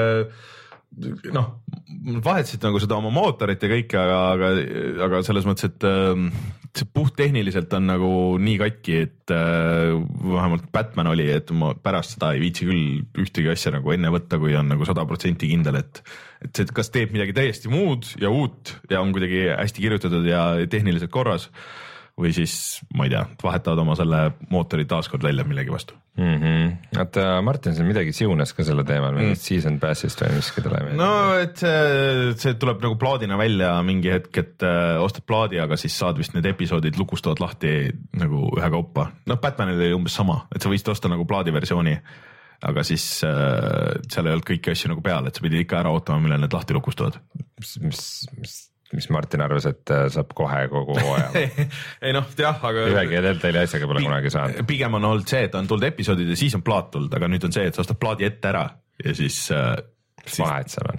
noh, vahetasid nagu seda oma mootorit ja kõike, aga, aga, aga selles mõttes, et see puht tehniliselt on nagu nii katki, et vähemalt Batman oli, et ma pärast seda ei viitsi küll ühtegi asja nagu enne võtta, kui on nagu sada protsenti kindel, et, et see kas teeb midagi täiesti muud ja uut ja on kuidagi hästi kirjutatud ja tehniliselt korras või siis, ma ei tea, vahetavad oma selle mootori taaskord välja millegi vastu. Mm-hmm. Oota, Martin, see midagi siunas ka selle teemal, mingit mm. season passist või miski tuleb? No, et see, see tuleb nagu plaadina välja mingi hetk, et äh, ostad plaadi, aga siis saad vist need episoodid lukustavad lahti nagu ühe kaupa. No, Batmanil oli umbes sama, et sa võisid osta nagu plaadiversiooni, aga siis äh, seal ei olnud kõiki asju nagu peal, et sa pidid ikka ära ootama, millal need lahti lukustavad. Mis, mis, mis mis Martin arvas, et saab kohe kogu aja. ei noh, jah, aga ühegi Telltale'i asjaga pole kunagi saanud. Pigem on olnud see, et on tulnud episoodid ja siis on plaat tulnud, aga nüüd on see, et sa ostad plaadi ette ära ja siis äh, siis vahet seal on?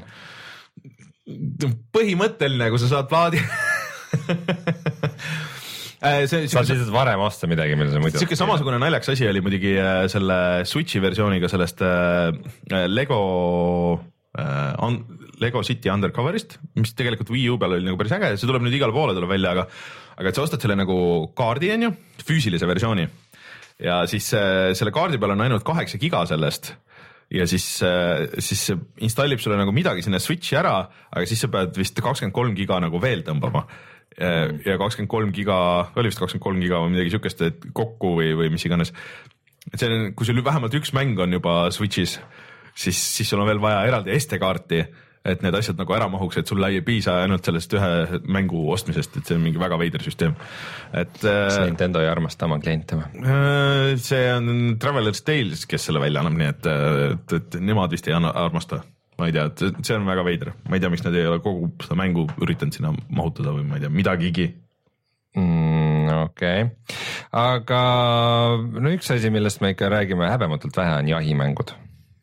Põhimõtteline, kui sa saad plaadi see, saad lihtsalt varem osta midagi, mille sa muidu siuke samasugune naljaks asi oli muidugi selle Switchi versiooniga sellest äh, Lego äh, on Lego City Undercoverist, mis tegelikult Wii U peal oli nagu päris äge, see tuleb nüüd igale poole tuleb välja, aga aga et sa ostad selle nagu kaardi, on ju, füüsilise versiooni ja siis äh, selle kaardi peal on ainult kaheksa giga sellest ja siis, äh, siis installib sulle nagu midagi sinna Switchi ära, aga siis sa pead vist kakskümmend kolm giga nagu veel tõmbama ja kakskümmend kolm giga, oli vist kakskümmend kolm giga või midagi siukest, et kokku või, või mis iganes. Et see on, kui sul vähemalt üks mäng on juba Switchis, siis, siis sul on veel vaja eraldi S D-kaarti, et need asjad nagu ära mahuks, et sul ei piisa ainult sellest ühe mängu ostmisest, et see on mingi väga veider süsteem. Et, see Nintendo ei armasta oma kliente või? See on Traveler's Tales, kes selle välja annab, nii et, et, et nemad vist ei anna, armasta. Ma ei tea, et see on väga veider. Ma ei tea, miks nad ei ole kogu seda mängu üritanud sinna mahutada või ma ei tea, midagigi. Mm, okei, okay. Aga no üks asi, millest me ikka räägime häbematult vähe, on jahimängud.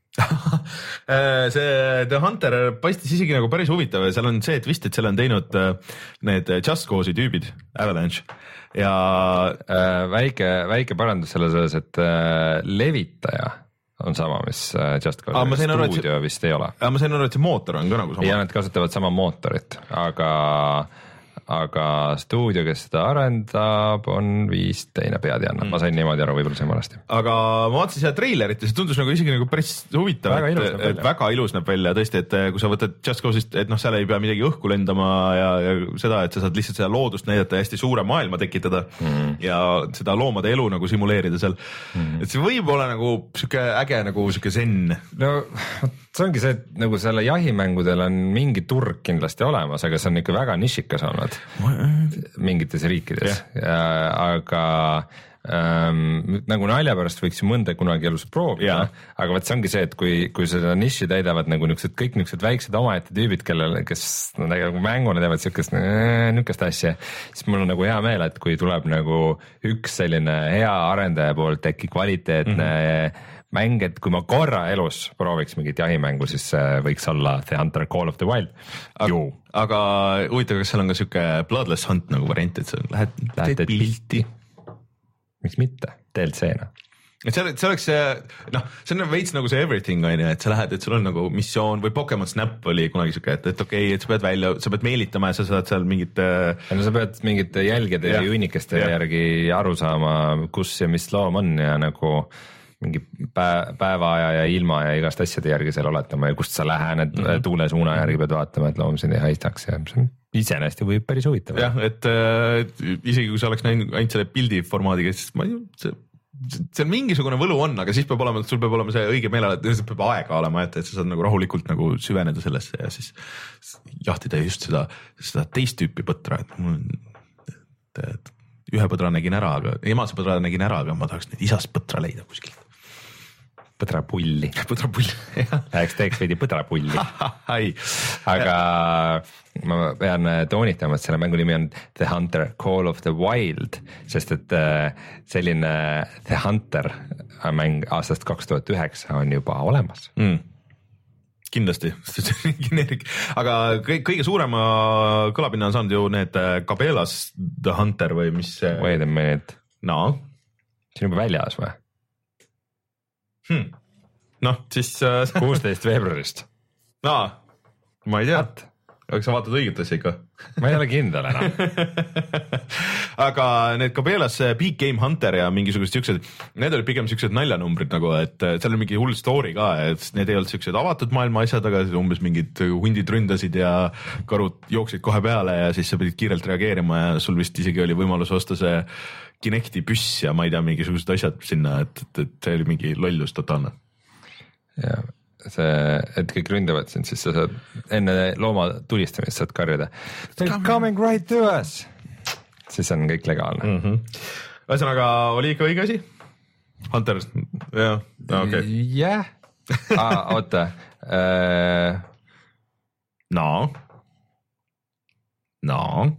see The Hunter paistis isegi nagu päris huvitav ja seal on see, et vist, et seal on teinud need Just Cause'i tüübid, Avalanche ja äh, väike, väike parandus selles osas, et äh, levitaja on sama, mis äh, Just Cause'i stuudio see, vist ei ole. Ma sain aru, et see mootor on ka nagu sama. Ja nad kasutavad sama mootorit, aga aga stuudio, kes seda arendab, on vist teine peadianna mm.. Ma sain niimoodi aru, võib-olla sain valesti. Aga ma vaatasin seda treilerit ja see tundus nagu isegi nagu päris huvitav, väga et, ilus näeb välja. Väga ilus näeb välja tõesti, et kui sa võtad Just Cause'ist, et noh, seal ei pea midagi õhku lendama ja, ja seda, et sa saad lihtsalt seda loodust näidata ja hästi suure maailma tekitada mm. ja seda loomade elu nagu simuleerida seal mm.. Et see võib olla nagu siuke äge nagu siuke zen. No see ongi see, et nagu selle jahimängudel on mingi turg kindlasti olemas, aga see on ikka väga nišikas olnud mingites riikides yeah. aga ähm, nagu nalja pärast võiks ju mõnda kunagi elus proovida yeah., aga vaat see ongi see, et kui, kui seda niši täidavad nagu niisugused, kõik niisugused väiksed omaette tüübid, kellel, kes nagu mänguna teevad niisugust niisugust asja, siis mul on nagu hea meel, et kui tuleb nagu üks selline hea arendaja poolt äkki kvaliteetne mm-hmm. mäng, et kui ma korra elus prooviks mingit jahimängu, siis võiks olla The Hunter Call of the Wild. Aga, aga huvitav, kas seal on ka siuke Bloodless Hunt nagu variant, et sa lähed, lähed pilti. Miks mitte? D L C-na. et see, see oleks see, noh, see on veits nagu see everything on ju, et sa lähed, et sul on nagu missioon või Pokemon Snap oli kunagi siuke, et, et okei okay,, et sa pead välja, sa pead meelitama ja sa saad seal mingit. no sa pead mingite jälgede ja junnikeste ja. järgi aru saama, kus ja mis loom on ja nagu mingi päev, päevaaja ja ilma ja igast asjade järgi seal oletama ja kust sa lähened mm -hmm. tuulesuuna järgi pead vaatama, et loom sind ei haistaks ja see on iseenesest võib päris huvitav. jah, et äh, isegi kui sa oleks näinud ainult selle pildi formaadiga, siis ma ei tea, see on mingisugune võlu on, aga siis peab olema, sul peab olema see õige meele, et peab aega olema, et, et sa saad nagu rahulikult nagu süveneda sellesse ja siis jahtida just seda, seda teist tüüpi põtra, et mul on, et, et ühe põdra nägin ära, aga emase põdra nägin ära, aga ma tahaks nüüd isast põtra leida kuskilt. Põdrapulli. Põdrapulli, jah. Eks teeks veidi põdrapulli. aga ma pean toonitama, et selle mängu nimi on The Hunter Call of the Wild, sest et selline The Hunter mäng aastast kaks tuhat üheksa on juba olemas. Mm. Kindlasti, aga kõige suurema kõlapinna on saanud ju need Cabela's The Hunter või mis. Wait a minute. No. See on juba väljas või? Hmm. noh, siis kuusteist veebruarist. no, ma ei tea, aga sa vaatad õiget asja ikka. ma ei ole kindel enam. aga need Cabela's Big Game Hunter ja mingisugused siuksed, need olid pigem siuksed naljanumbrid nagu, et seal oli mingi hull story ka, et need ei olnud siuksed avatud maailma asjad, aga umbes mingid hundid ründasid ja karud jooksid kohe peale ja siis sa pidid kiirelt reageerima ja sul vist isegi oli võimalus osta see Kinecti püss ja ma ei tea, mingisugused asjad sinna, et, et, et see oli mingi lollus totaalne. Ja see, et kõik ründavad sind, siis sa saad enne looma tulistamist saad karjuda They're coming right to us. Siis on kõik legaalne. Mm -hmm. Ühesõnaga, oli ikka õige asi? Hunter, jah, okei. Jah, oota. No. No.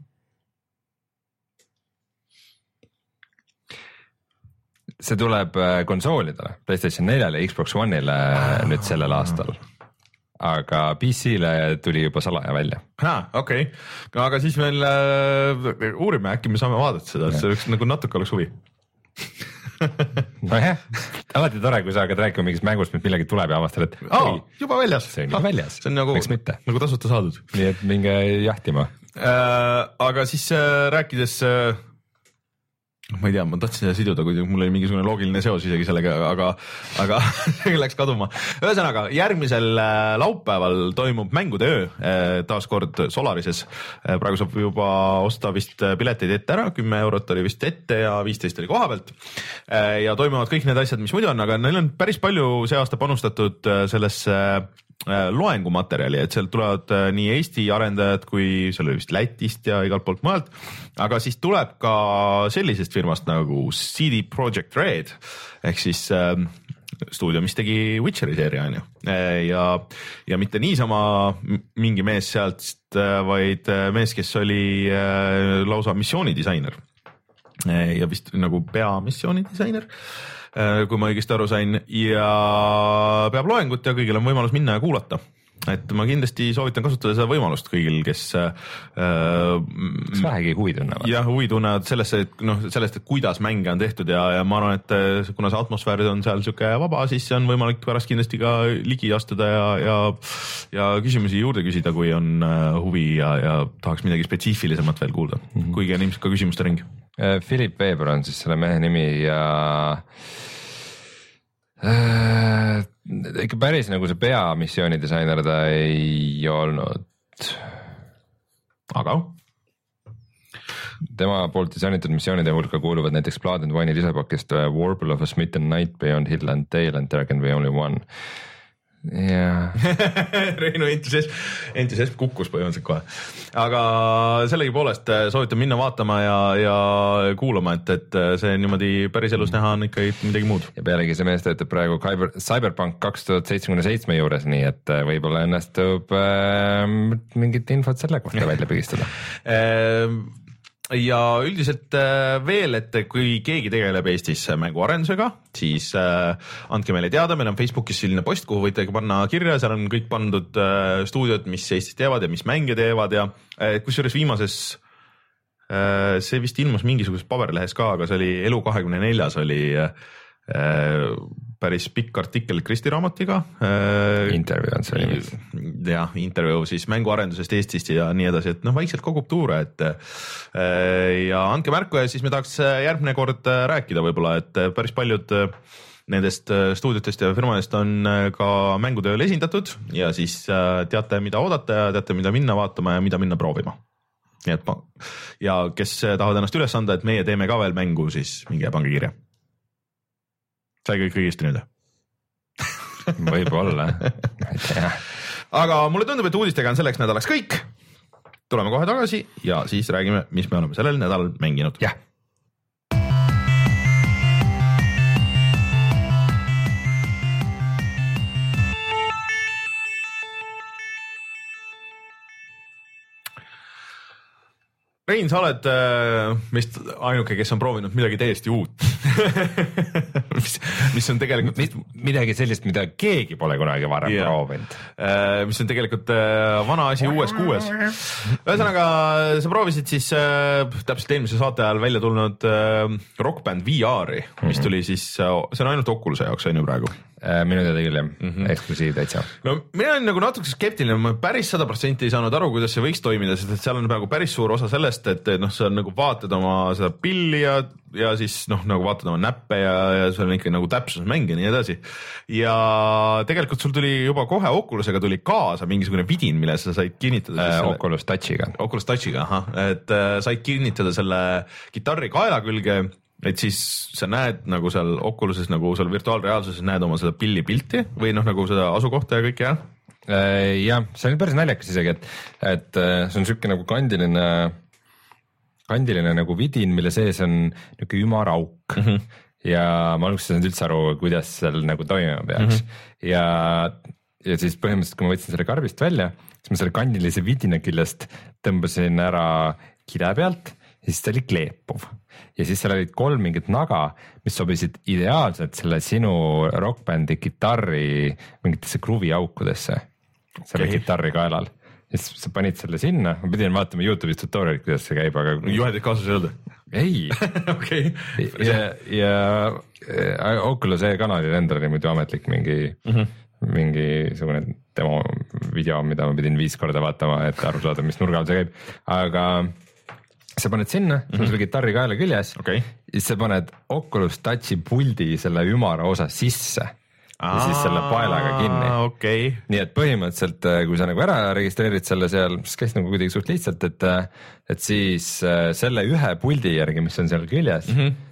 see tuleb konsoolidele, PlayStation neljale ja Xbox One'ile ah, nüüd sellel aastal, aga P C-le tuli juba salaja välja. okei, okay. aga siis meil äh, uurime, äkki me saame vaadata seda, see oleks nagu natuke oleks huvi. nojah, alati tore, kui sa hakkad rääkima mingist mängust, mis millegi tuleb ja avastad, et oh, oi, juba väljas. See on juba väljas, see on nagu, nagu tasuta saadud. Nii et minge jahtima. Äh, aga siis äh, rääkides äh, ma ei tea, ma tahtsin seda siduda, kui mul oli mingisugune loogiline seos isegi sellega, aga, aga see läks kaduma. Ühesõnaga, järgmisel laupäeval toimub mängude öö taas kord Solarises. Praegu saab juba osta vist pileteid ette ära, kümme eurot oli vist ette ja viisteist oli koha pealt. Ja toimuvad kõik need asjad, mis muidu on, aga neil on päris palju see aasta panustatud sellesse loengumaterjali, et sealt tulevad nii Eesti arendajad kui seal oli vist Lätist ja igalt poolt mujalt, aga siis tuleb ka sellisest firmast nagu C D Projekt Red ehk siis äh, stuudio, mis tegi Witcheri seeria on ju ja, ja mitte niisama mingi mees sealt, vaid mees, kes oli äh, lausa missioonidisainer ja vist nagu peamissioonidisainer, kui ma õigesti aru sain, ja peab loengut ja kõigil on võimalus minna ja kuulata. Et ma kindlasti soovitan kasutada seda võimalust kõigil, kes äh, kes vähegi huvi tunnevad. jah, huvi tunnevad sellesse, et noh, sellest, et kuidas mänge on tehtud ja, ja ma arvan, et kuna see atmosfäär on seal siuke vaba, siis on võimalik pärast kindlasti ka ligi astuda ja, ja, ja küsimusi juurde küsida, kui on huvi ja, ja tahaks midagi spetsiifilisemat veel kuulda, mm -hmm. kuigi on ilmselt ka küsimuste ring. Philip Weber on siis selle mehe nimi ja äh, ikka päris nagu see peamissioonidisainer ta ei olnud. Aga? Tema poolt disainitud missioonide hulka kuuluvad näiteks Blood and Wine'i lisapakist Warble of a Smitten Night, Beyond Hill and Dale and There Can Be Only One. Yeah. Reinu entusiasm, entusiasm kukkus põhimõtteliselt kohe, aga sellegi poolest soovitan minna vaatama ja, ja kuulama, et, et see niimoodi päris elus näha on ikka midagi muud. Ja pealegi see mees töötab praegu Cyberpunk kaks tuhat seitsekümmend seitse juures, nii et võib-olla ennastub äh, mingit infot selle kohta välja pigistada. Ja üldiselt veel, et kui keegi tegeleb Eestis mänguarendusega, siis andke meile teada, meil on Facebookis selline post, kuhu võite panna kirja, seal on kõik pandud stuudiod, mis Eestis teevad ja mis mänge teevad ja kusjuures viimases, see vist ilmus mingisuguses paberlehes ka, aga see oli Elu kahekümne neljas oli päris pikk artikkel Kristi Raamatiga. Intervjuu on see nimelt. Jah, intervjuu siis mänguarendusest Eestist ja nii edasi, et noh, vaikselt kogub tuure, et ja andke märku ja siis me tahaks järgmine kord rääkida võib-olla, et päris paljud nendest stuudiotest ja firmadest on ka mängutööl esindatud ja siis teate, mida oodata ja teate, mida minna vaatama ja mida minna proovima. Nii et ma, ja kes tahavad ennast üles anda, et meie teeme ka veel mängu, siis minge ja pange kirja. Sai kõik õigesti nüüd? Võib-olla. Aga mulle tundub, et uudistega on selleks nädalaks kõik. Tuleme kohe tagasi ja siis räägime, mis me oleme sellel nädalal mänginud. Jah. Rein, sa oled äh, vist ainuke, kes on proovinud midagi täiesti uut. mis, mis on tegelikult mis, midagi sellist, mida keegi pole kunagi varem yeah. proovinud. Äh, mis on tegelikult äh, vana asi uues kuues. Ühesõnaga, sa proovisid siis äh, täpselt eelmise saate ajal välja tulnud äh, Rock Band V R-i, mis tuli siis, äh, see on ainult Oculus'e jaoks, on ju praegu. Minu teada küll jah, mm -hmm. eksklusiiv täitsa. No mina olen nagu natuke skeptiline, ma päris sada protsenti ei saanud aru, kuidas see võiks toimida, sest et seal on nagu päris suur osa sellest, et noh, sa nagu vaatad oma seda pilli ja, ja siis noh, nagu vaatad oma näppe ja, ja seal on ikka nagu täpsusmäng ja nii edasi. Ja tegelikult sul tuli juba kohe Oculusega tuli kaasa mingisugune vidin, mille sa said kinnitada. Äh, Oculus Touchiga. Oculus Touchiga, aha, et äh, said kinnitada selle kitarri kaela külge. Et siis sa näed nagu seal Oculuses, nagu seal virtuaalreaalsuses näed oma seda pilli pilti või noh, nagu seda asukohta ja kõik, jah? Jah, see on päris naljakas isegi, et, et see on siuke nagu kandiline, kandiline nagu vidin, mille sees on niuke ümar auk mm -hmm. ja ma alguses ei saanud üldse aru, kuidas seal nagu toimima peaks mm -hmm. ja, ja siis põhimõtteliselt, kui ma võtsin selle karbist välja, siis ma selle kandilise vidina küljest tõmbasin ära kide pealt ja siis ta oli kleepuv ja siis seal olid kolm mingit naga, mis sobisid ideaalselt selle sinu rockbändi kitarri mingitesse kruviaukudesse selle okay. kitarri kaelal. Ja siis sa panid selle sinna, ma pidin vaatama YouTube'is tutorialit, kuidas see käib, aga juhendid kaasas ei olnud? Ei. okay. ja, ja Oculus e-kanalil endal oli muidu ametlik mingi mm -hmm. mingisugune demo video, mida ma pidin viis korda vaatama, et aru saada, mis nurga all see käib, aga sa paned sinna, mm -hmm. sul selle kitarri kaela küljes okay. ja sa paned Oculus Touchi puldi selle ümara osa sisse Aa, ja siis selle paelaga kinni okay. nii et põhimõtteliselt, kui sa nagu ära registreerid selle seal, mis käis nagu kuidagi suht lihtsalt, et et siis selle ühe puldi järgi, mis on seal küljes mm -hmm.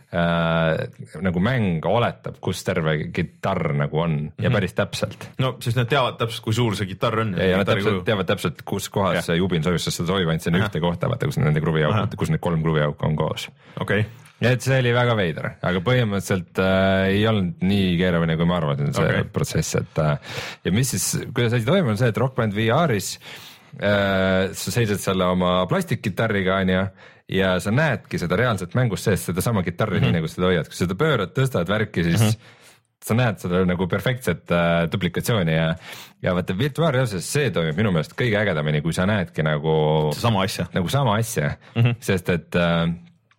äh, nagu mäng oletab, kus terve kitarr nagu on mm -hmm. ja päris täpselt. No siis nad teavad täpselt, kui suur see kitarr on. ja, ja nad täpselt, teavad täpselt, kus kohas ja. see jubin sojus, sest seda soovib ainult sinna ühte kohta, vaata, kus nende kruviauk, kus need kolm kruviauka on koos. okei okay. ja et see oli väga veider, aga põhimõtteliselt äh, ei olnud nii keeruline, kui ma arvasin, see okay. protsess, et äh, ja mis siis, kuidas asi toimub, on see, et Rock Band V R-is äh, sa seisad selle oma plastikkitarriga, on ju, ja sa näedki seda reaalselt mängust sees, seda sama kitarri mm -hmm. nii nagu seda hoiad, kui seda pöörad, tõstad värki, siis mm -hmm. sa näed seda nagu perfektset äh, duplikatsiooni ja, ja vaata virtuaalreaalsuses see toimib minu meelest kõige ägedamini, kui sa näedki nagu sama asja, nagu sama asja mm, -hmm. sest et äh,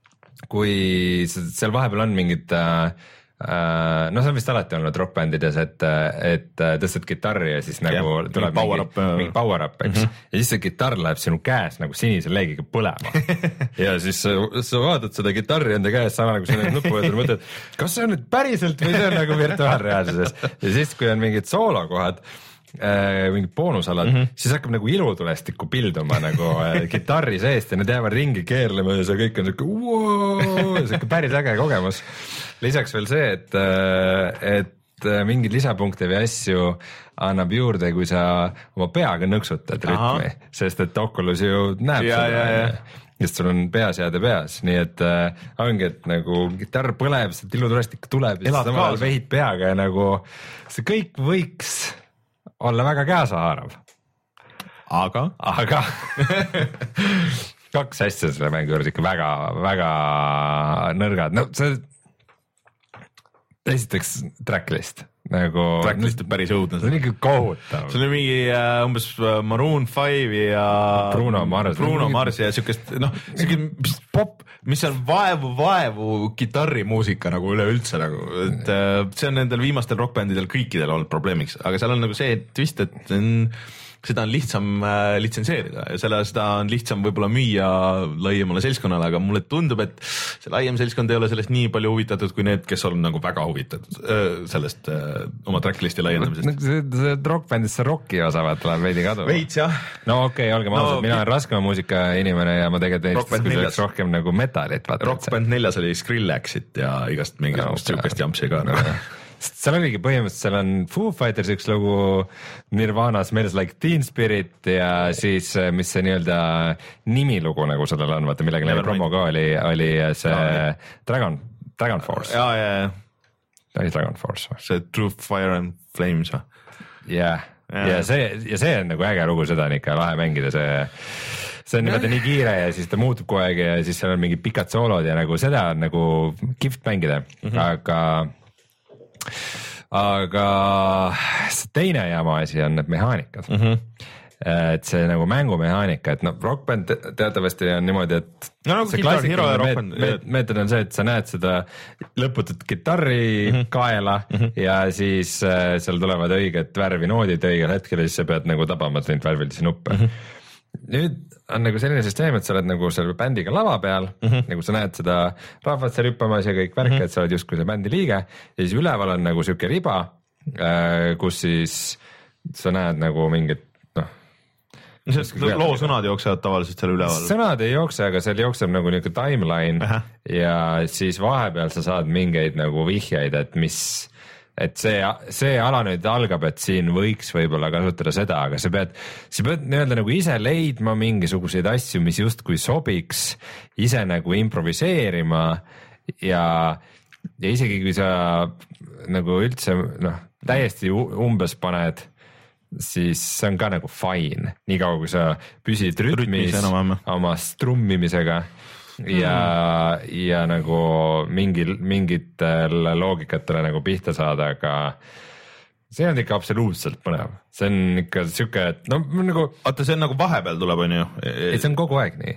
kui seal vahepeal on mingid äh, Uh, no see on vist alati olnud rockbändides, et, et tõstad kitarri ja siis nagu yeah, tuleb mingi power up, mingi power up, eks mm. -hmm. ja siis see kitarr läheb sinu käes nagu sinise leegiga põlema ja siis sa, sa vaatad seda kitarri enda käes sama nagu sa nuppu võtad, mõtled, kas see on nüüd päriselt või see on nagu virtuaalreaalsuses ja siis, kui on mingid soolokohad, Äh, mingid boonusalad mm, -hmm. siis hakkab nagu ilutulestikku pilduma nagu äh, kitarri seest ja need jäävad ringi keerlema ja see kõik on siuke wow, siuke päris äge kogemus. Lisaks veel see, et, et mingeid lisapunkte või asju annab juurde, kui sa oma peaga nõksutad rütmi, sest et Oculus ju näeb ja, seda, sest sul on peaseade peas, nii et äh, ongi, et nagu kitarr põleb, see ilutulestik tuleb ja siis samal ajal vehid peaga ja nagu see kõik võiks olla väga käesahaarav. Aga? Aga kaks asja selle mängu juures ikka väga, väga nõrgad. No see esiteks tracklist. Nagu, tracklist on päris õudne. See on ikka kohutav. See on mingi uh, umbes Maroon five ja Bruno Mars. Bruno Mars ja siukest, noh, siukest pop, mis on vaevu, vaevu kitarrimuusika nagu üleüldse nagu, et see on nendel viimastel rockbändidel kõikidel olnud probleemiks, aga seal on nagu see twist, et on, seda on lihtsam äh, litsenseerida ja selle, seda on lihtsam võib-olla müüa laiemale seltskonnale, aga mulle tundub, et see laiem seltskond ei ole sellest nii palju huvitatud kui need, kes on nagu väga huvitatud äh, sellest äh, oma tracklisti laiendamisest. see, see rockbändisse rocki osa tuleb veidi kadu. Veits jah. No okei okay,, olgem ausad no,, mina olen raskema muusika inimene ja ma tegelikult eestis rohkem nagu metalit. Rockband neljas oli Skrillexit ja igast mingisugust no, sihukest jampsi ka no. seal oligi põhimõtteliselt, seal on Foo Fighters üks lugu, Nirvana Smells Like Teen Spirit ja siis mis see nii-öelda nimilugu nagu sellel on, vaata millega neil promo ka oli, oli see no, Dragon, Dragon Force. ja, ja, ja. oli Dragon Force või? See True Fire and Flames või? jah, ja see, ja see on nagu äge lugu, seda on ikka lahe mängida, see see on niimoodi nii kiire ja siis ta muutub kogu aeg ja siis seal on mingid pikad soolod ja nagu seda on nagu kihvt mängida mm, -hmm. aga aga teine jama asi on need mehaanikad mm. -hmm. et see nagu mängumehaanika, et noh, rockband teatavasti on niimoodi, et no, nagu see klassikaline meetod meet, on see, et sa näed seda lõputut kitarri mm -hmm. kaela mm -hmm. ja siis äh, seal tulevad õiged värvinoodid õigel hetkel ja siis sa pead nagu tabama neid värvilisi nuppe mm. -hmm. nüüd on nagu selline süsteem, et sa oled nagu selle bändiga lava peal mm, -hmm. nagu sa näed seda rahvat seal hüppamas ja kõik värk mm, -hmm. et sa oled justkui see bändi liige ja siis üleval on nagu siuke riba, kus siis sa näed nagu mingit noh. loo sõnad jooksevad tavaliselt seal üleval. sõnad ei jookse, aga seal jookseb nagu niuke timeline Aha. ja siis vahepeal sa saad mingeid nagu vihjeid, et mis et see, see ala nüüd algab, et siin võiks võib-olla kasutada seda, aga sa pead, sa pead nii-öelda nagu ise leidma mingisuguseid asju, mis justkui sobiks, ise nagu improviseerima ja, ja isegi kui sa nagu üldse noh, täiesti umbes paned, siis see on ka nagu fine, niikaua kui sa püsid rütmis, rütmis oma strummimisega ja mm., ja nagu mingil, mingitele loogikatele nagu pihta saada, aga see on ikka absoluutselt põnev, see on ikka siuke, et no nagu. Oota, see on nagu vahepeal tuleb, on ju? ei, see on kogu aeg nii.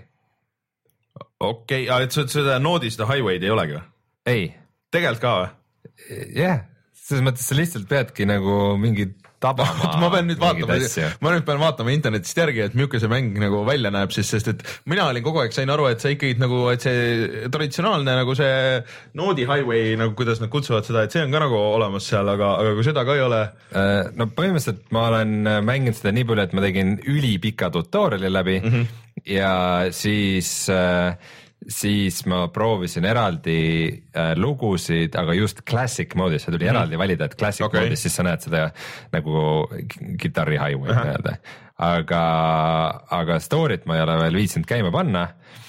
okei okay,, et seda noodi, seda highway'd ei olegi või? ei. tegelikult ka või? jah yeah., selles mõttes sa lihtsalt peadki nagu mingid tabama. ma pean nüüd vaatama, ma nüüd pean vaatama internetist järgi, et milline see mäng nagu välja näeb siis, sest et mina olin kogu aeg, sain aru, et see ikkagi nagu, et see traditsionaalne nagu see noodi highway, nagu kuidas nad kutsuvad seda, et see on ka nagu olemas seal, aga, aga kui seda ka ei ole. no põhimõtteliselt ma olen mänginud seda nii palju, et ma tegin ülipika tutoriali läbi mm -hmm. ja siis äh, siis ma proovisin eraldi äh, lugusid, aga just classic moodis, see tuli mm -hmm. eraldi valida, et classic okay. moodis, siis sa näed seda nagu kitarri highway uh -huh. nii-öelda, aga, aga story't ma ei ole veel viitsinud käima panna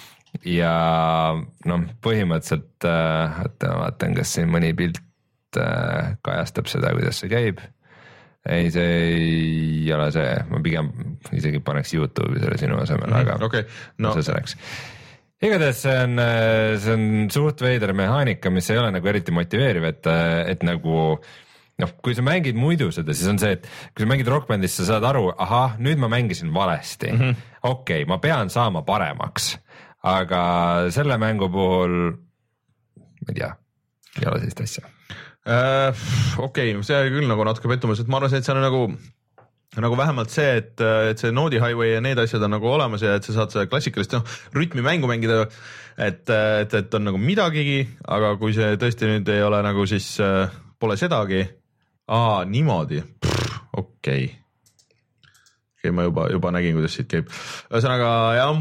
ja noh, põhimõtteliselt äh, oota, ma vaatan, kas siin mõni pilt äh, kajastab seda, kuidas see käib. ei, see ei ole see, ma pigem isegi paneks YouTube'i selle sinu asemel mm, -hmm. aga okay. no. see selleks. igatahes see on, see on suht veider mehaanika, mis ei ole nagu eriti motiveeriv, et, et nagu noh, kui sa mängid muidu seda, siis on see, et kui sa mängid rockbändis, sa saad aru, ahah, nüüd ma mängisin valesti mm -hmm. okei okay,, ma pean saama paremaks, aga selle mängu puhul ma ei tea, ei ole sellist asja uh,. okei okay,, see küll nagu natuke pettumus, et ma arvan, et see on nagu nagu vähemalt see, et, et see noodi highway ja need asjad on nagu olemas ja et sa saad seda klassikalist noh, rütmimängu mängida, et, et, et on nagu midagigi, aga kui see tõesti nüüd ei ole nagu siis äh, pole sedagi. Aa, niimoodi, okei okay. okay, ma juba, juba nägin, kuidas siit käib. Ühesõnaga jah,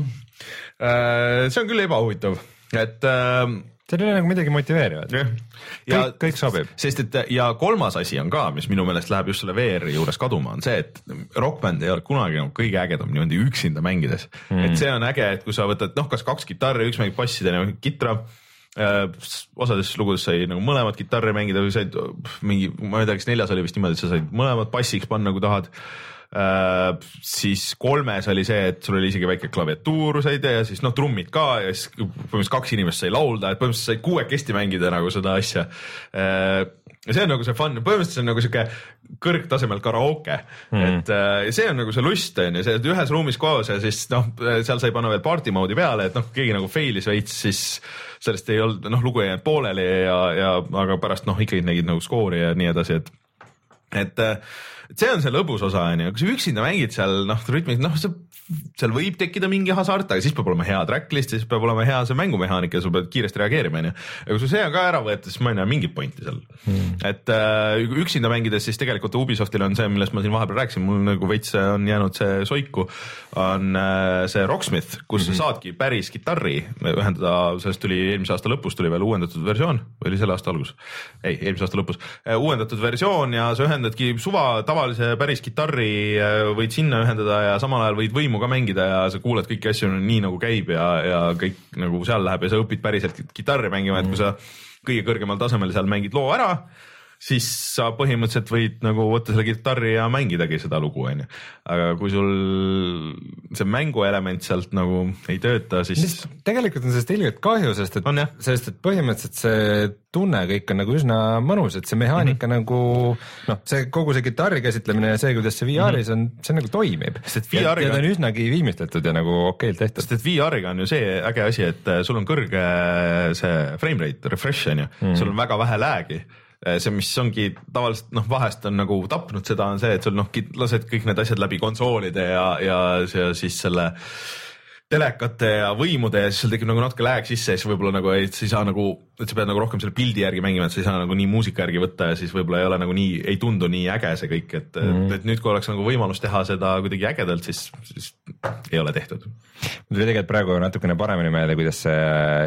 see on küll ebahuvitav, et see ei ole nagu midagi motiveerivat. Kõik, kõik sobib. Sest et ja kolmas asi on ka, mis minu meelest läheb just selle V R-i juures kaduma, on see, et rockbänd ei ole kunagi nagu kõige ägedam niimoodi üksinda mängides. Mm. Et see on äge, et kui sa võtad noh, kas kaks kitarri, üks mängib bassidena kitra, äh, osades lugudes sai nagu mõlemad kitarri mängida või said mingi, ma ei tea, kas neljas oli vist niimoodi, et sa said mõlemad bassiks panna, kui tahad. Uh, siis kolmes oli see, et sul oli isegi väike klaviatuur said ja siis noh, trummid ka ja siis põhimõtteliselt kaks inimest sai laulda, et põhimõtteliselt said kuuekesti mängida nagu seda asja uh,. ja see on nagu see fun, põhimõtteliselt see on nagu siuke kõrgtasemel karaoke mm., et äh, see on nagu see lust on ju, see ühes ruumis koos ja siis noh, seal sai panna veel party mode'i peale, et noh, keegi nagu failis veits, siis sellest ei olnud, noh, lugu ei jäänud pooleli ja, ja aga pärast noh, ikkagi nägid nagu skoori ja nii edasi, et et, et see on see lõbus osa, on ju, kui sa üksinda mängid seal, noh, rütmis, noh, see, seal võib tekkida mingi hasart, aga siis peab olema hea tracklist, siis peab olema hea see mängumehaanika ja sul peab kiiresti reageerima, on ju. Ja kui sul see on ka ära võetud, siis ma ei näe mingit pointi seal. Hmm. Et äh, üksinda mängides siis tegelikult Ubisoftil on see, millest ma siin vahepeal rääkisin, mul nagu veits on jäänud see soiku, on äh, see Rocksmith, kus mm-hmm. saadki päris kitarri ühendada, sellest tuli eelmise aasta lõpus tuli veel uuendatud versioon, või oli selle aasta algus? Ei, eelmise aasta lõpus. Uuendatud versioon ja sa ühendadki suva tavalise päris kitarri, võid sinna ühendada ja samal ajal võid võimu ka mängida ja sa kuuled kõiki asju nii nagu käib ja, ja kõik nagu seal läheb ja sa õpid päriselt kitarri mängima, et kui sa kõige kõrgemal tasemel seal mängid loo ära, siis sa põhimõtteliselt võid nagu võtta selle kitarri ja mängidagi seda lugu, on ju. Aga kui sul see mänguelement sealt nagu ei tööta, siis... Mis tegelikult on sellest ilgelt kahju, sest et, on, sest et põhimõtteliselt see tunne kõik on nagu üsna mõnus, et see mehaanika mm-hmm. nagu, noh, see kogu see kitarri käsitlemine ja see, kuidas see V R-is on, see nagu toimib. Ja, ja ta on üsnagi viimistletud ja nagu okeilt tehtud. Sest et V R-iga on ju see äge asi, et sul on kõrge see frame rate, refresh on ju, mm. sul on väga vähe lag'i. See, mis ongi tavaliselt, noh, vahest on nagu tapnud seda, on see, et sul noh, lased kõik need asjad läbi konsoolide ja, ja see, siis selle telekate ja võimude ja siis sul tekib nagu natuke lag sisse ja siis võib-olla nagu, et sa ei saa nagu, et sa pead nagu rohkem selle pildi järgi mängima, et sa ei saa nagu nii muusika järgi võtta ja siis võib-olla ei ole nagu nii, ei tundu nii äge see kõik, et, mm. et, et nüüd, kui oleks nagu võimalus teha seda kuidagi ägedalt, siis, siis ei ole tehtud. Mul tegelikult praegu natukene paremini meelde, kuidas see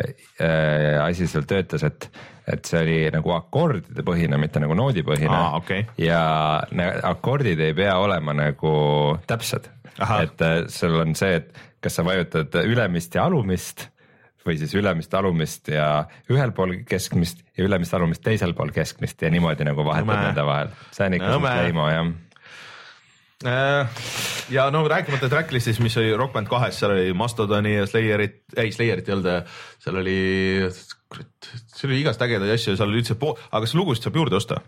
äh, asi seal töötas, et et see oli nagu akordide põhine, mitte nagu noodipõhine ah, okay. ja akordid ei pea olema nagu täpsed. Aha. Et sul on see, et kas sa vajutad ülemist ja alumist või siis ülemist alumist ja ühel pool keskmist ja ülemist alumist teisel pool keskmist ja niimoodi nagu vahetad no, nende vahel. See on ikka no, leimo, jah. Ja no rääkimata tracklistist, mis oli Rock Band kahes, seal oli Mastodoni ja Slayerit, ei Slayerit ei olnud, seal oli, seal oli igast ägedaid asju, seal oli üldse pool, aga kas lugust saab juurde osta?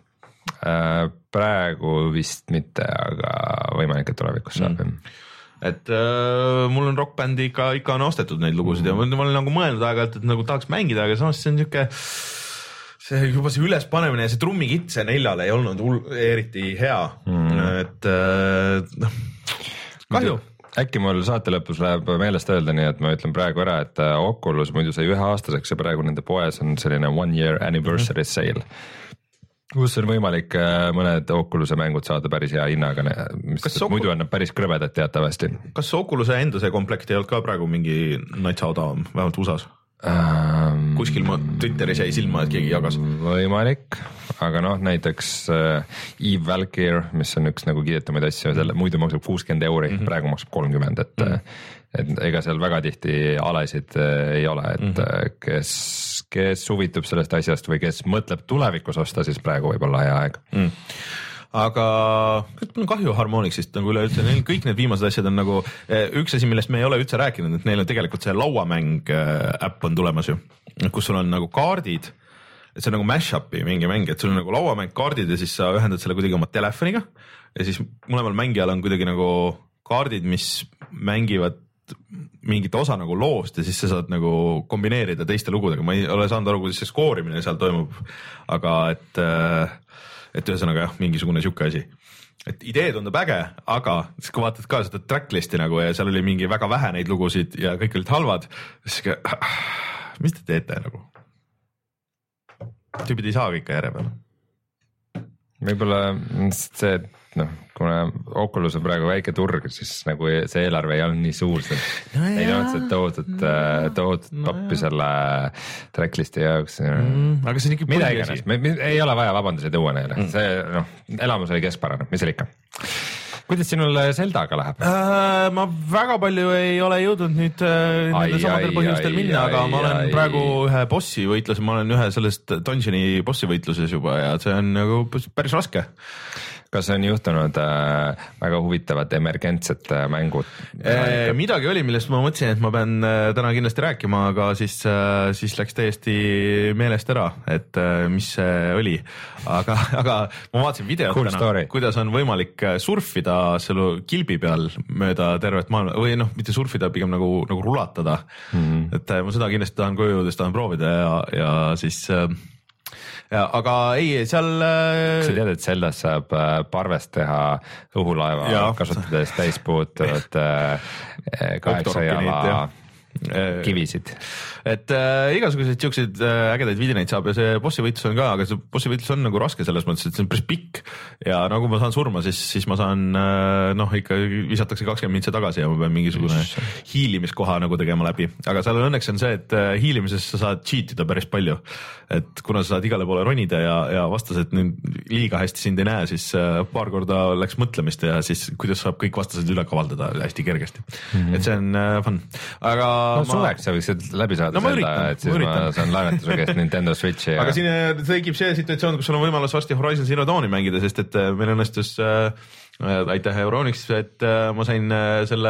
Praegu vist mitte, aga võimalik, et tulevikus saab mm.. et äh, mul on Rock Bandi ikka, ikka on ostetud neid lugusid mm. ja ma olen nagu mõelnud aeg-ajalt, et nagu tahaks mängida, aga samas see on niisugune see juba see ülespanemine ja see trummikitt see neljale ei olnud eriti hea mm. et noh kahju. Äkki mul saate lõpus läheb meelest öelda, nii et ma ütlen praegu ära, et Oculus muidu sai ühe aastaseks ja praegu nende poes on selline one year anniversary mm-hmm. sale, kus on võimalik mõned Oculus'e mängud saada päris hea hinnaga, mis Ocu... muidu on päris krõvedad teatavasti. Kas Oculus'e enda see komplekt ei olnud ka praegu mingi natsa odavam, vähemalt U S A-s? Um, kuskil ma Twitteris jäi silma, et keegi jagas. Võimalik, aga noh, näiteks uh, Eve Valkyr, mis on üks nagu kiidetamaid asju, selle muidu maksab kuuskümmend euri mm, -hmm. praegu maksab kolmkümmend, et, mm. et ega seal väga tihti alesid uh, ei ole, et mm -hmm. kes, kes huvitub sellest asjast või kes mõtleb tulevikus osta, siis praegu võib olla hea aeg mm. Aga mul on kahju Harmonixist nagu üleüldse, neil kõik need viimased asjad on nagu üks asi, millest me ei ole üldse rääkinud, et neil on tegelikult see lauamäng äpp on tulemas ju, kus sul on nagu kaardid, et see on nagu mash-up'i mingi mäng, et sul on nagu lauamäng kaardid ja siis sa ühendad selle kuidagi oma telefoniga ja siis mõlemal mängijal on kuidagi nagu kaardid, mis mängivad mingit osa nagu loost ja siis sa saad nagu kombineerida teiste lugudega, ma ei ole saanud aru, kuidas see skoorimine seal toimub, aga et et ühesõnaga jah, mingisugune siuke asi. Et idee tundub äge, aga siis kui vaatad ka seda tracklisti nagu ja seal oli mingi väga vähe neid lugusid ja kõik olid halvad, siis ka, mis te teete nagu? Tüübid ei saa kõike järje peale. Võib-olla see, noh, kuna Oculus on praegu väike turg, siis nagu see eelarve ei olnud nii suur, no ei olnud see toodud, no, toodud no pappi no selle tracklisti jaoks. Mm, aga see on ikka mida iganes, ei ole vaja vabandusi tuua neile, mm. see noh, elamus oli keskpärane, mis oli ikka. Kuidas sinul Zeldaga läheb? Äh, ma väga palju ei ole jõudnud nüüd äh, nende samadel põhjustel ai, minna, ai, aga ma olen ai, praegu ühe bossi võitluse, ma olen ühe sellest dungeoni bossi võitluses juba ja see on nagu päris raske. kas on juhtunud äh, väga huvitavad emergentset äh, mängud? Äh, midagi oli, millest ma mõtlesin, et ma pean äh, täna kindlasti rääkima, aga siis, äh, siis läks täiesti meelest ära, et äh, mis see oli. Aga, aga ma vaatasin videot cool täna, story. Kuidas on võimalik surfida selle kilbi peal mööda tervet maailma või noh, mitte surfida, pigem nagu, nagu rulatada. Mm-hmm. Et äh, ma seda kindlasti tahan koju jõudes, tahan proovida ja, ja siis... Äh, Ja, aga ei, seal... Kas sa tead, et Zeldas saab parvest teha õhulaeva ja, kasutades täispuutuvad kaheksa jala kivisid? Et äh, igasuguseid siukseid äh, ägedaid vidinaid saab ja see bossi võitlus on ka, aga see bossi võitlus on nagu raske selles mõttes, et see on päris pikk ja nagu ma saan surma, siis, siis ma saan äh, noh, ikka visatakse kakskümmend mintse tagasi ja ma pean mingisugune hiilimiskoha nagu tegema läbi, aga seal õnneks on see, et äh, hiilimises sa saad cheatida päris palju, et kuna sa saad igale poole ronida ja, ja vastased nüüd liiga hästi sind ei näe, siis äh, paar korda läks mõtlemist ja siis kuidas saab kõik vastased üle kavaldada hästi kergesti mm-hmm. et see on äh, fun, aga no ma... suveks sa võiksid läbi saada no, seda, et siis ma, ma saan laenata su käest Nintendo Switchi ja... aga siin tekib see situatsioon, kus sul on võimalus varsti Horizon Zero Dawni mängida, sest et meil õnnestus äh, aitäh Euronix, et äh, ma sain äh, selle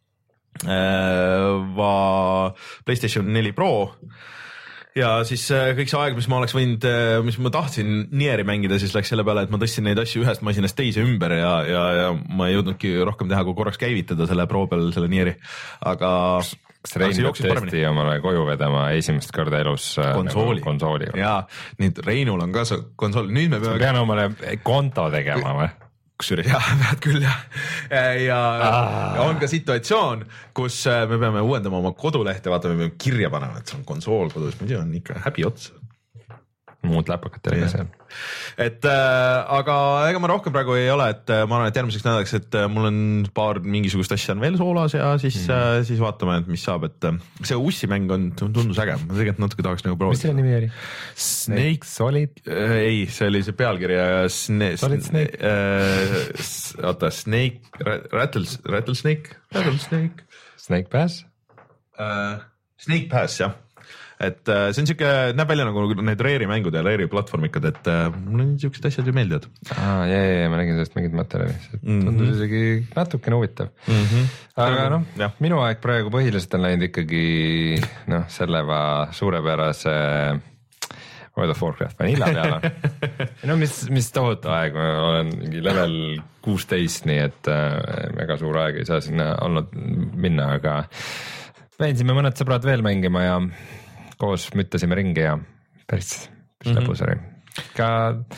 äh, va PlayStation neli Pro ja siis äh, kõik see aeg, mis ma oleks võinud, äh, mis ma tahtsin Nieri mängida, siis läks selle peale, et ma tõstsin neid asju ühest masinast teise ümber ja, ja, ja ma ei jõudnudki rohkem teha, kui korraks käivitada selle Pro peal selle Nieri, aga kas Rein peab tõesti omale koju vedama esimest korda elus konsooli, nagu konsooli jaa, nüüd Reinul on ka see konsool, nüüd me peame... pean omale konto tegema või? Kusjuures jah, pead küll jah ja, ah. ja on ka situatsioon, kus me peame uuendama oma kodulehte, vaata me peame kirja panema, et see on konsool kodus, muidu on ikka häbi ots muud läpakatele seal. Et äh, aga ega ma rohkem praegu ei ole, et ma arvan, et järgmiseks nädalaks, et mul on paar mingisugust asja on veel soolas ja siis mm. äh, siis vaatame, et mis saab, et see ussi mäng on, tundus äge, ma tegelikult natuke tahaks nagu proovida. Mis selle nimi oli? Snake Solid? Äh, ei, see oli see pealkirja sne, Solid Snake? Äh, oota, Snake, Rattles, Rattlesnake? Rattlesnake? Snake Pass? Äh, Snake Pass, jah. Et äh, see on siuke, näeb välja nagu need Rare'i mängud ja Rare'i platvormikad, et äh, mul on siuksed asjad ju meeldivad. Aa, jee, jee, ma nägin sellest mingit materjali, see tundus mm -hmm. isegi natukene huvitav mm. -hmm. aga noh, minu aeg praegu põhiliselt on läinud ikkagi noh, selle va suurepärase World of Warcraft vanilla peale. no mis, mis tohutu aeg, ma olen mingi level kuusteist, nii et äh, väga suur aeg ei saa sinna olnud minna, aga väinsime mõned sõbrad veel mängima ja koos müttasime ringi ja päris, päris mm -hmm. lõpus oli. Ka